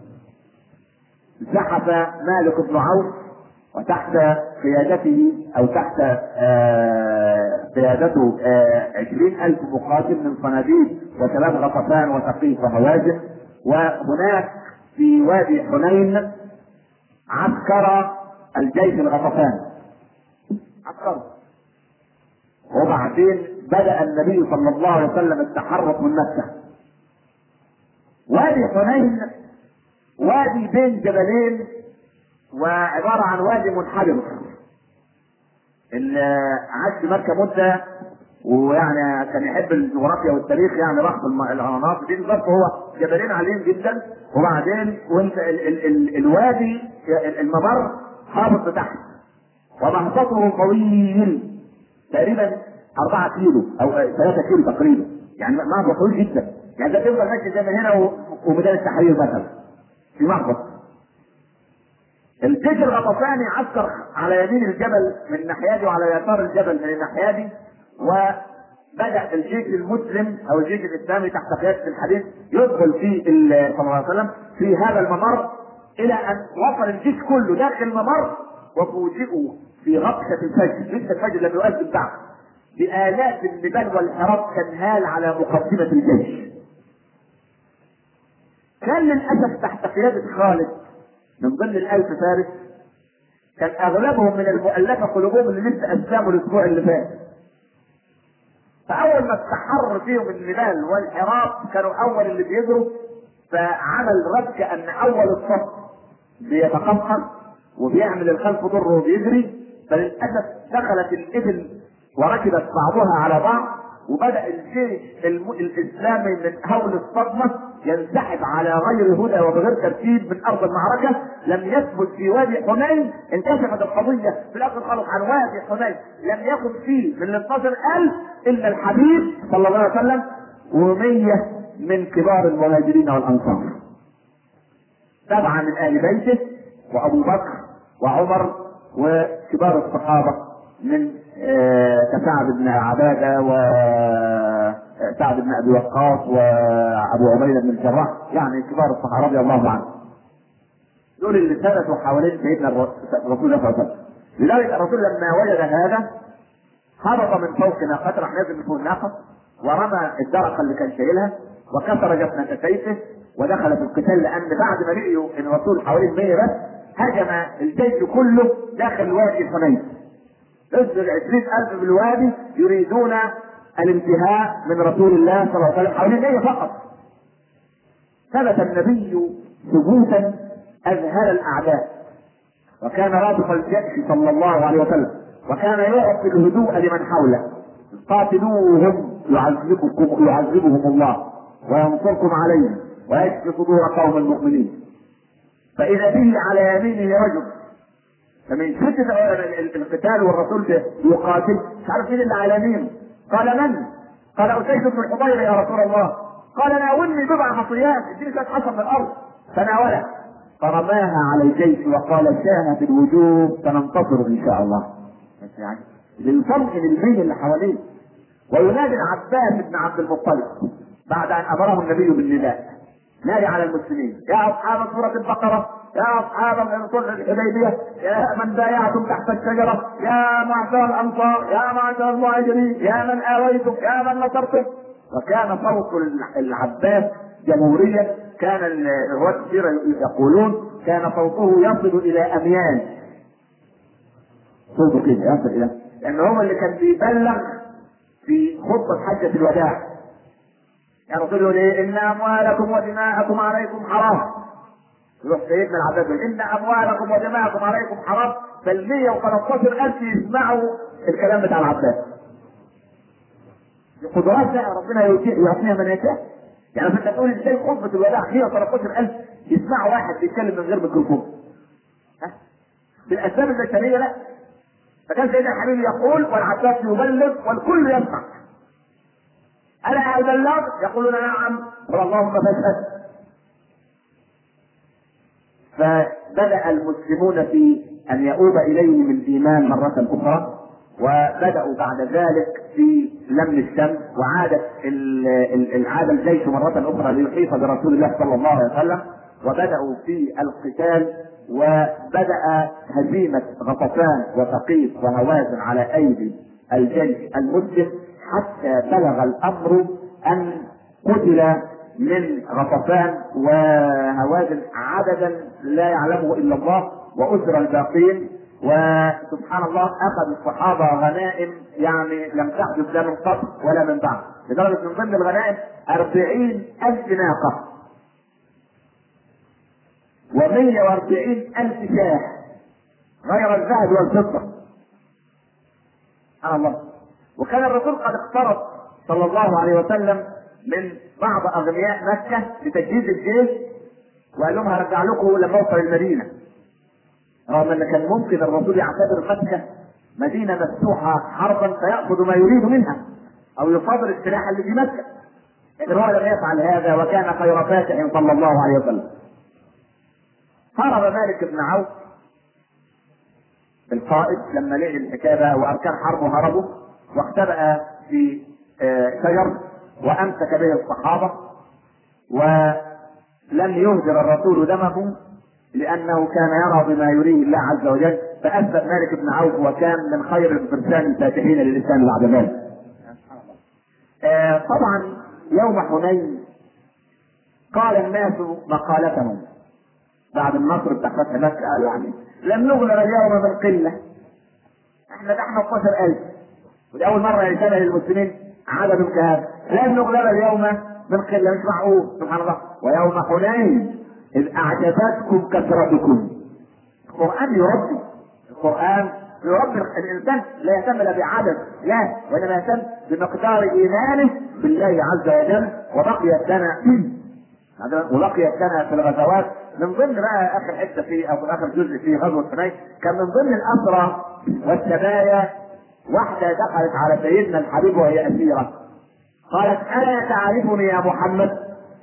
زحف مالك بن عوف وتحت قيادته او تحت قيادته 20,000 مقاتل من صناديد وشباب غطفان وثقيف وهوازن. وهناك في وادي حنين عسكر الجيش الغطفان عسكر. وبعدين بدأ النبي صلى الله عليه وسلم التحرك من مكة. وادي حنين وادي بين جبلين وعبارة عن وادي منحدر. اللي عاش في مكة مدة ويعني كان يحب الجغرافيا والتاريخ يعني راح في المناطق دي بالظبط. هو جبلين عاليين جدا وبعدين وانت الوادي الممر هابط لتحت ومهبطه طويل تقريبا 4 كيلو او 3 كيلو تقريبا، يعني مهبط طويل جدا. يعني ده تفضل ماشي زي ما هنا وميدان التحرير مثلا في مهبط. الجيش الغطفاني عسكر على يمين الجبل من ناحيته وعلى يسار الجبل من الناحية، وبدأ الجيش المسلم او الجيش الاسلامي تحت قيادة الحديث يدخل في صلى الله عليه وسلم في هذا الممر الى ان وصل الجيش كله داخل الممر. وفوجئوا في غطشة الفجر، لسه الفجر لم يؤذن بعد، بآلاف النبال والحراب تنهال على مقدمة الجيش. كان للأسف تحت قيادة خالد من ضمن 1000 فارس كان اغلبهم من المؤلفة قلوبهم اللي لسه اسلموا الاسبوع اللي فات. فاول ما استحر فيهم النبال والحراب كانوا اول اللي بيجروا، فعمل رد كأن اول الصف بيتقمص وبيعمل الخلف ضره وبيجري. فللاسف دخلت الابل وركبت بعضها على بعض، وبدأ الجيش الاسلامي من هول الصدمة ينسحب على غير هدى وبغير ترتيب من ارض المعركة. لم يثبت في وادي حنين، انكشفت القضية في الاخر خالص عن وادي حنين. لم يكن فيه من 12,000 الا الحبيب صلى الله عليه وسلم و100 من كبار المهاجرين والانصار، 7 من ال بيته وابو بكر وعمر وكبار الصحابة من كسعد بن عبادة وسعد بن ابي وقاص وابو عبيدة بن الجراح، يعني كبار الصحابة رضي الله عنهم. دول اللي ثبتوا حوالين سيدنا الرسول صلى الله عليه وسلم. لذلك الرسول لما وجد هذا هبط من فوق ناقته، راح نازل من فوق الناقة ورمى الدرقة اللي كان شايلها وكسر جفنة سيفه ودخل في القتال. لان بعد ما لقيوا ان الرسول حوالين 100 بس هجم الجيش كله داخل وادي حنين. نزل 20,000 بالوادي يريدون الانتهاء من رسول الله صلى الله عليه وسلم حوالين 100 فقط. ثبت النبي ثبوتا اذهل الاعداء، وكان رابط الجيش صلى الله عليه وسلم، وكان يعطي الهدوء لمن حوله. قاتلوهم يعذبهم الله وينصركم عليهم ويشفي صدور قوم المؤمنين. فاذا به على يمينه رجل، فمن شدة القتال والرسول يقاتل مش عارف مين اللي على يمينه. قال من؟ قال أسيد بن الحضير يا رسول الله. قال ناولني 7 حصيات، اديني 3 حصى من الارض. فناولها فرماها على الجيش وقال شاهت الوجوه سننتصر ان شاء الله. بس يعني للفرق للبين اللي حواليه. وينادي العباس بن عبد المطلب بعد ان امره النبي بالنداء، نادي على المسلمين يا اصحاب سورة البقرة، يا اصحاب صلح الحديبية، يا من بايعتم تحت الشجرة، يا معشر الانصار، يا معشر المهاجرين، يا من اويتم، يا من نصرتم. وكان صوت العباس جمهوريا، كان رواه السيرة يقولون كان صوته يصل الى اميال، صوته كده يصل الى، لان هو اللي كان بيبلغ في خطبة حجة الوداع. يا رسول الله ايه؟ ان اموالكم ودماءكم عليكم حرام. يروح سيدنا العباس يقول ان اموالكم ودماءكم عليكم حرام. فال113,000 يسمعوا الكلام بتاع العباس. قدرات بقى ربنا يعطيها من يشاء. يعني انت تقول ازاي خطبه الوداع فيها 13000 يسمعوا واحد بيتكلم من غير ميكروفون؟ ها؟ بالاسباب البشريه لا. فكان سيدنا الحبيب يقول والعباس يبلغ والكل يسمع. الا ابلغ؟ يقولون نعم. قال اللهم فاشهد. فبدأ المسلمون في ان يؤوب اليهم الايمان مرة اخرى، وبدأوا بعد ذلك في لم الشمس، عاد الجيش مرة اخرى ليحيط برسول الله صلى الله عليه وسلم، وبدأوا في القتال، وبدأ هزيمة غطفان وثقيف وهوازن على ايدي الجيش المسلم، حتى بلغ الامر ان قتل من غطفان وهوازن عددا لا يعلمه الا الله، واسر الباقين. وسبحان الله اخذ الصحابه غنائم يعني لم تحدث لا من قبل ولا من بعد، لدرجه من ضمن الغنائم 40,000 ناقه و140,000 شاه غير الذهب والفضه. سبحان الله. وكان الرسول قد اقترض صلى الله عليه وسلم من بعض اغنياء مكه لتجهيز الجيش، وقال لهم هرجع لكم لما اوصل المدينه، رغم ان كان ممكن الرسول يعتبر مكه مدينه مفتوحه حربا فياخذ ما يريد منها او يصادر السلاح اللي في مكه، لكن هو لم يفعل هذا، وكان خير فاتح صلى الله عليه وسلم. هرب مالك بن عوف القائد لما لقي الحكايه واركان حربه هربوا، واختبأ في شجر وامسك به الصحابه، ولم يهدر الرسول دمه لانه كان يرى بما يريه الله عز وجل، فاثبت مالك بن عوف وكان من خير الفرسان الفاتحين للاسلام بعد ذلك. طبعا يوم حنين قال الناس مقالتهم بعد النصر بتاع فتح مكه، قالوا يعني لم نغلب اليوم من قله، احنا 12,000 ودي اول مره يشبه للمسلمين عدد كهذا، لم نغلب اليوم من قله، مش معقول. سبحان الله. ويوم حنين اذ اعجبتكم كثرتكم. القران يربي، القران يربي الانسان، لا يهتم لا بعدد لا، وانما يهتم بمقدار ايمانه بالله عز وجل. وبقيت لنا في الغزوات من ضمن بقى اخر حته في او اخر جزء في غزوه حنين، كان من ضمن الاسرى والسبايا واحده دخلت على سيدنا الحبيب وهي اسيره، قالت الا تعرفني يا محمد؟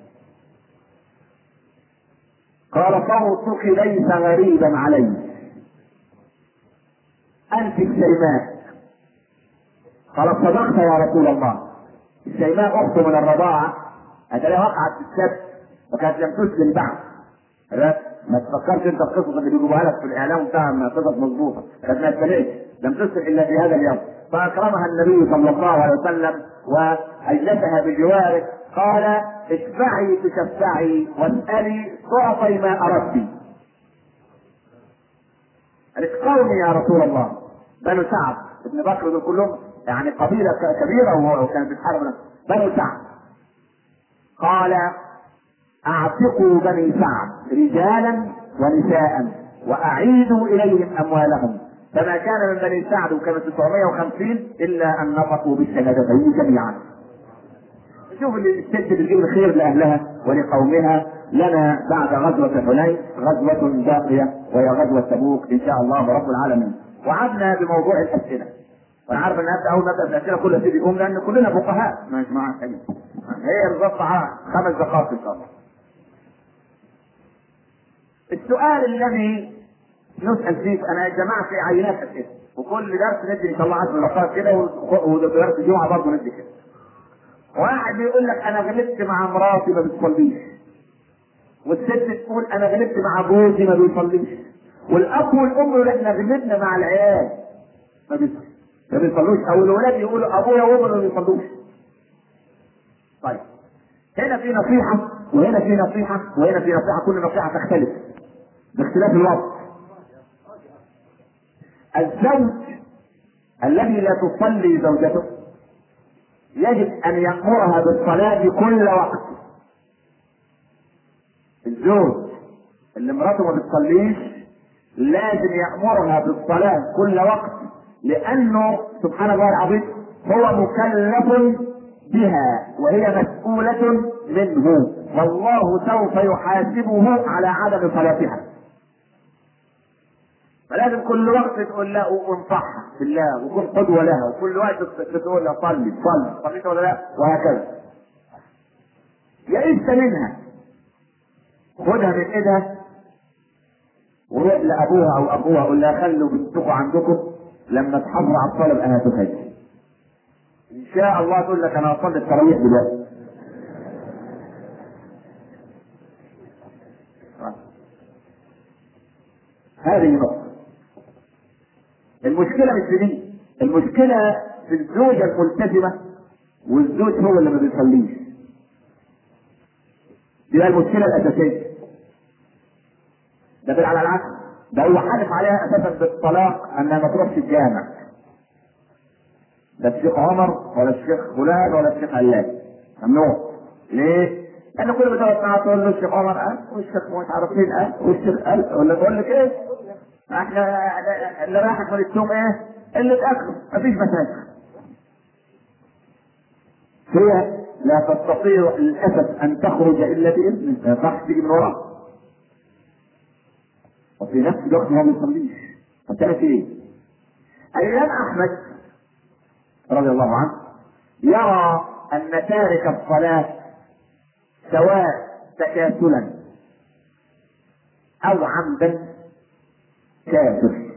قال صوتك ليس غريبا علي، انت الشيماء. قالت صدقت يا رسول الله، الشيماء اخت من الرضاعه، هتلاقيها وقعت في السبت وكانت لم تسلم بعد. ما تفكرش انت القصص اللي بيجيبوها لك في الاعلام بتاع قصص مظبوطه، كانت ما تسلمش، لم تسلم الا في هذا اليوم، فاكرمها النبي صلى الله عليه وسلم واجلسها بجواره، قال اشفعي تشفعي واسالي تعطي ما اردت. قالت قومي يا رسول الله، بنو سعد ابن بكر دول كلهم يعني قبيله كبيره وكانت بتحارب بنو سعد. قال اعتقوا بني سعد رجالا ونساء واعيدوا اليهم اموالهم، فما كان من بني سعد وكانوا 950 الا ان نطقوا بالشهادتين جميعا. شوف الست بتجيب الخير لاهلها ولقومها. لنا بعد غزوه حنين غزوه باقيه وهي غزوه تبوك ان شاء الله رب العالمين. وعدنا بموضوع الاسئله، وانا عارف ان اول ما ابدا الاسئله كلها تيجي يقوم لان كلنا فقهاء مش مع هي بالظبط 5 دقائق ان شاء الله. السؤال الذي نسال فيه، انا جمعت في عينات اسئله وكل درس ندي ان شاء الله 10 دقائق كده، ودرس الجمعه برضه ندي كده. واحد بيقول لك انا غلبت مع مراتي ما بتصليش، والست تقول انا غلبت مع جوزي ما بيصليش، والاب والام يقول احنا غلبنا مع العيال ما بيصلوش، او الولاد يقولوا ابويا وامي ما بيصلوش. طيب هنا في نصيحه وهنا في نصيحه وهنا في نصيحه، كل نصيحه تختلف باختلاف الوقت. الزوج الذي لا تصلي زوجته يجب ان يأمرها بالصلاة كل وقت. الزوج اللي مراته ما بتصليش لازم يأمرها بالصلاة كل وقت، لانه سبحان الله العظيم هو مكلف بها وهي مسؤولة منه، والله سوف يحاسبه على عدم صلاتها. فلازم كل وقت تقول لا وانصحها بالله وكن قدوة لها، وكل وقت تقول لها صلي صليت ولا لا، وهكذا. يئست منها خدها من ايدها وروح لابوها او ابوها قول لها خلوا بنتكم عندكم لما تحافظوا على الصلاه بقى هتفهم ان شاء الله. تقول لك انا هصلي التراويح دلوقتي. هذه نقطه. المشكله مش في دي، المشكله في الزوجه الملتزمه والزوج هو اللي ما بيصليش. دي بقى المشكله الاساسيه. ده بل على العكس، ده هو حالف عليها اساسا بالطلاق انها ما تروحش الجامع. لا الشيخ عمر ولا الشيخ فلان ولا الشيخ علان، ممنوع. ليه؟ لان كل ما تقعد معاه تقول له الشيخ عمر قال والشيخ مش عارف مين قال والشيخ قال، ولا تقول لك ايه؟ احنا اللي رايحك من التوم ايه؟ اللي اتاكلوا، مفيش مشاكل. هي لا تستطيع للاسف ان تخرج الا باذن، ما ينفعش تيجي من وراها. وفي نفس الوقت ما بيصليش، فتعرف ايه؟ الامام احمد رضي الله عنه يرى ان تارك الصلاة سواء تكاسلا او عمدا كافر.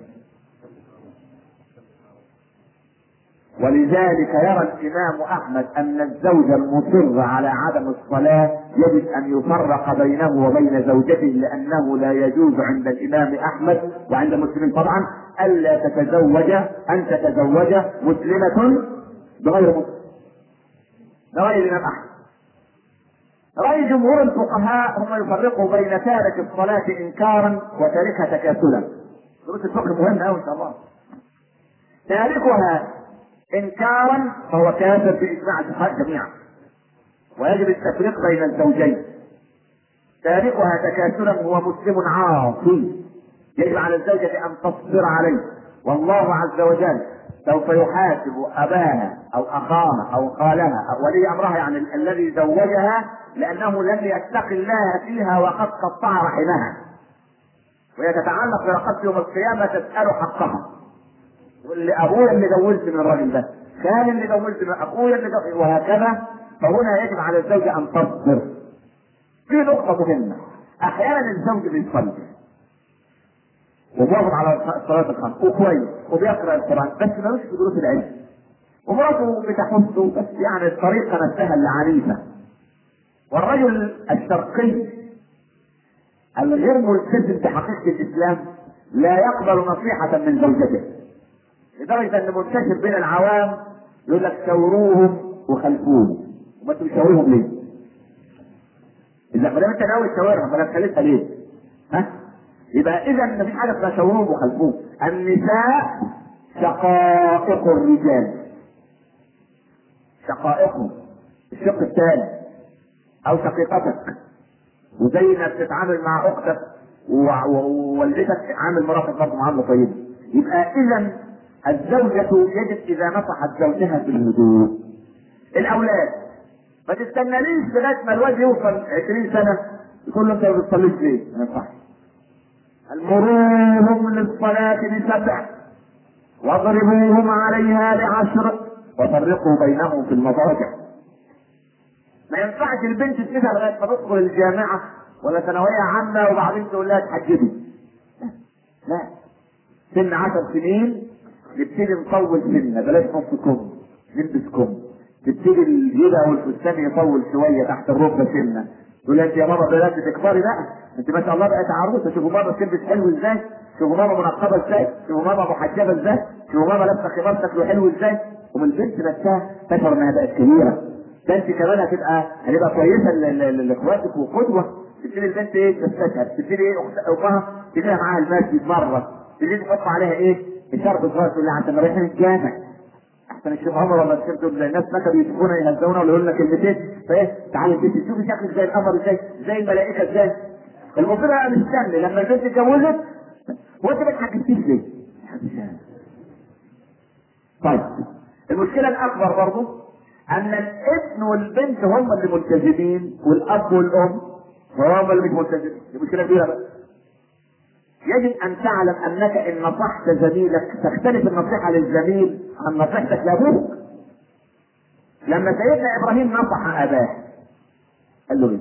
ولذلك يرى الامام احمد ان الزوج المصر على عدم الصلاة يجب ان يفرق بينه وبين زوجته، لانه لا يجوز عند الامام احمد وعند المسلمين طبعا الا تتزوج ان تتزوج مسلمة بغير مسلم. ده رأي الامام احمد. رأي جمهور الفقهاء هم يفرقوا بين تارك الصلاة انكارا وتاركها تكاسلا. دروس الفقه مهمة اوي ان شاء الله. تاركها انكارا فهو كافر باجماع الفقهاء جميعا، ويجب التفريق بين الزوجين. تاركها تكاسلا هو مسلم عاصي، يجب على الزوجة ان تصبر عليه، والله عز وجل سوف يحاسب اباها او اخاها او خالها او ولي امرها، يعني الذي زوجها، لانه لم يتق الله فيها وقد قطع رحمها، وهي تتعلق برقبته يوم القيامه تسال حقها. واللي ابويا اللي جوزت من الراجل ده، خالي اللي جوزت من اخويا اللي جوزت، وهكذا. فهنا يجب على الزوجه ان تصبر. في نقطه مهمه، احيانا الزوج بيصلي ومواظب على الصلاه الخمس وكويس وبيقرا القران بس ملوش في دروس العلم، ومراته بتحثه بس يعني الطريقه نفسها اللي عنيفه. والرجل الشرقي الغير ملتزم بحقيقه الاسلام لا يقبل نصيحه من زوجته، لدرجه ان منتشر بين العوام يقول لك شاوروهم وخلفوهم. وما انتوا بتشاوروهم ليه؟ اذا ما دام انت ناوي تشاورها ما تخليتها ليه؟ ها؟ يبقى اذا مفيش حاجه اسمها شاوروهم وخلفوهم. النساء شقائق الرجال، شقائقهم، الشق الثاني او شقيقتك. وزي ما بتتعامل مع اختك ووالدتك عامل مراتك برضه معامله طيبه. يبقى اذا الزوجة يجب اذا نصحت زوجها بالهدوء. الاولاد ما تستناليش لغايه ما الواد يوصل 20 سنه يقول له انت ما بتصليش ليه؟ ما ينفعش. المروهم للصلاة ب7 واضربوهم عليها ب10 وفرقوا بينهم في المضاجع. ما ينفعش البنت تسيبها لغايه ما تدخل الجامعه ولا ثانويه عامه وبعدين تقول لها تحجبي. لا، سن 10 سنين نبتدي نطول سنه، بلاش نص كم، نلبس كم. تبتدي الجبه والفستان يطول شويه تحت الركبه سنه. تقول انت يا ماما بلاش تكبري بقى، انت ما شاء الله بقت عروسه. شوفوا ماما بتلبس حلو ازاي، شوفوا ماما منقبه ازاي، شوفوا ماما محجبه ازاي، شوفوا ماما لابسه خمار شكله حلو ازاي. ومن البنت نفسها تشعر انها بقت كبيره. ده انت كمان هتبقى كويسه لاخواتك وقدوه. تبتدي البنت ايه تستشعر، تبتدي ايه اختها تجيها معاها المسجد مره، تبتدي تحط عليها ايه اشاره صغيره تقول لها عشان رايحين الجامع. احسن الشيخ عمر ولا الشيخ دول الناس ما كانوا يشوفونا يهزونا ولا يقول لنا كلمتين فايه تعالي البنت شوفي شكلك زي القمر ازاي، زي الملائكه ازاي. المفروض بقى مستني لما البنت اتجوزت وانت ما تحكيش ليه؟ طيب المشكله الاكبر برضه ان الابن والبنت هم اللي ملتزمين والاب والام هم اللي مش ملتزمين. دي مشكله كبيره بقى. يجب ان تعلم انك ان نصحت زميلك تختلف النصيحه للزميل عن نصيحتك لابوك. لما سيدنا ابراهيم نصح اباه قال له ايه؟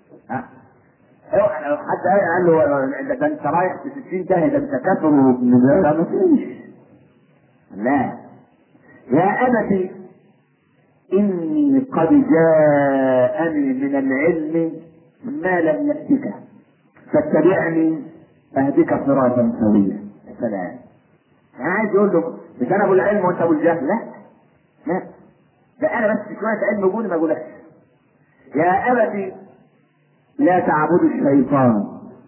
حد قال له ده انت رايح في 60 داهيه، ده انت كافر وابن ده ما فيش. لا، يا ابتي اني قد جاءني من العلم ما لم يأتك فاتبعني اهدك صراطا سويا. يا سلام. انا عايز يقول له مش انا ابو العلم وانت ابو الجهل، لا لا، ده انا بس شويه علم يقول ما اقولكش. يا ابتي لا تعبدوا الشيطان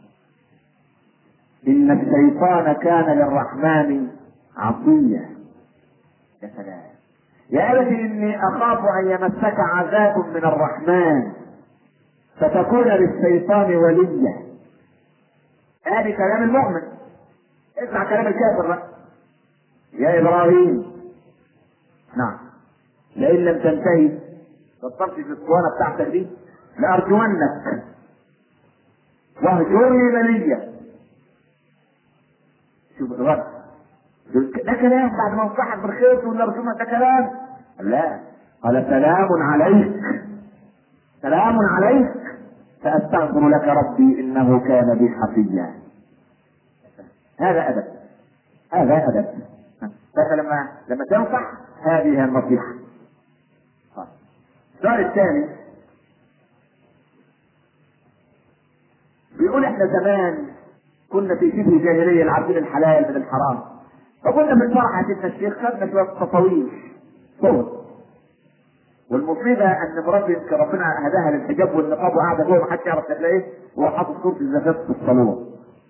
ان الشيطان كان للرحمن عصيا. يا سلام. يا ابتي اني اخاف ان يمسك عذاب من الرحمن فتكون للشيطان وليا. ادي كلام المؤمن. اسمع كلام الكافر بقى. يا ابراهيم، نعم، لئن لم تنتهي بطلت في الاسطوانه بتاعتك دي لارجمنك واهجرني مليا. شوف الرد، ده كلام بعد ما انصحك بالخير تقول لارجمنك؟ ده كلام؟ لا، قال سلام عليك، سلام عليك ساستغفر لك ربي انه كان بي حفيا. هذا ادب، هذا ادب. فانت لما تنصح هذه هي النصيحه. السؤال الثاني بيقول احنا زمان كنا في شبه جاهليه عارفين الحلال من الحرام، فكنا في الفرح يا سيدنا الشيخ خدنا شويه تصاوير صور، والمصيبه ان مراتي يمكن ربنا هداها للحجاب والنقاب وقاعده جوه ما حدش يعرف تلاقيه، وهو حاطط صوره الزفاف في الصالون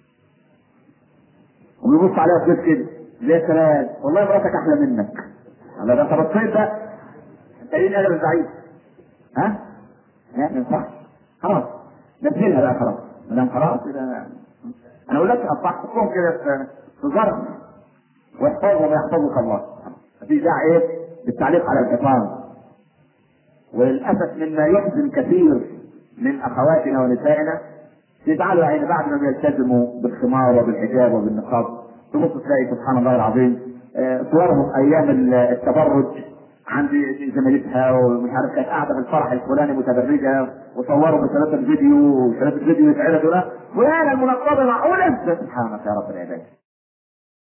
وبيبص عليها بصيت كده. يا سلام، والله مراتك احلى منك. انا ده انت بصيت بقى، انت ايه الادب الزعيم؟ ها؟ لا ما ينفعش، خلاص نبذلها بقى خلاص، ما دام خلاص كده. انا اقول لك اصحكم كده في ظرف واحفظهم يحفظك الله. مفيش داعي ايه بالتعليق على الحفاظ. وللاسف مما يحزن كثير من اخواتنا ونسائنا يجعلوا يعني بعد ما بيلتزموا بالخمار وبالحجاب وبالنقاب تبص تلاقي سبحان الله العظيم صورهم ايام التبرج عند زميلتها ومش عارف كانت قاعده في الفرح الفلاني متبرجه وصوروا بثلاثه فيديو وثلاثه فيديو يتعرضوا له فلانه المنقبه معقوله. سبحانك يا رب العباد.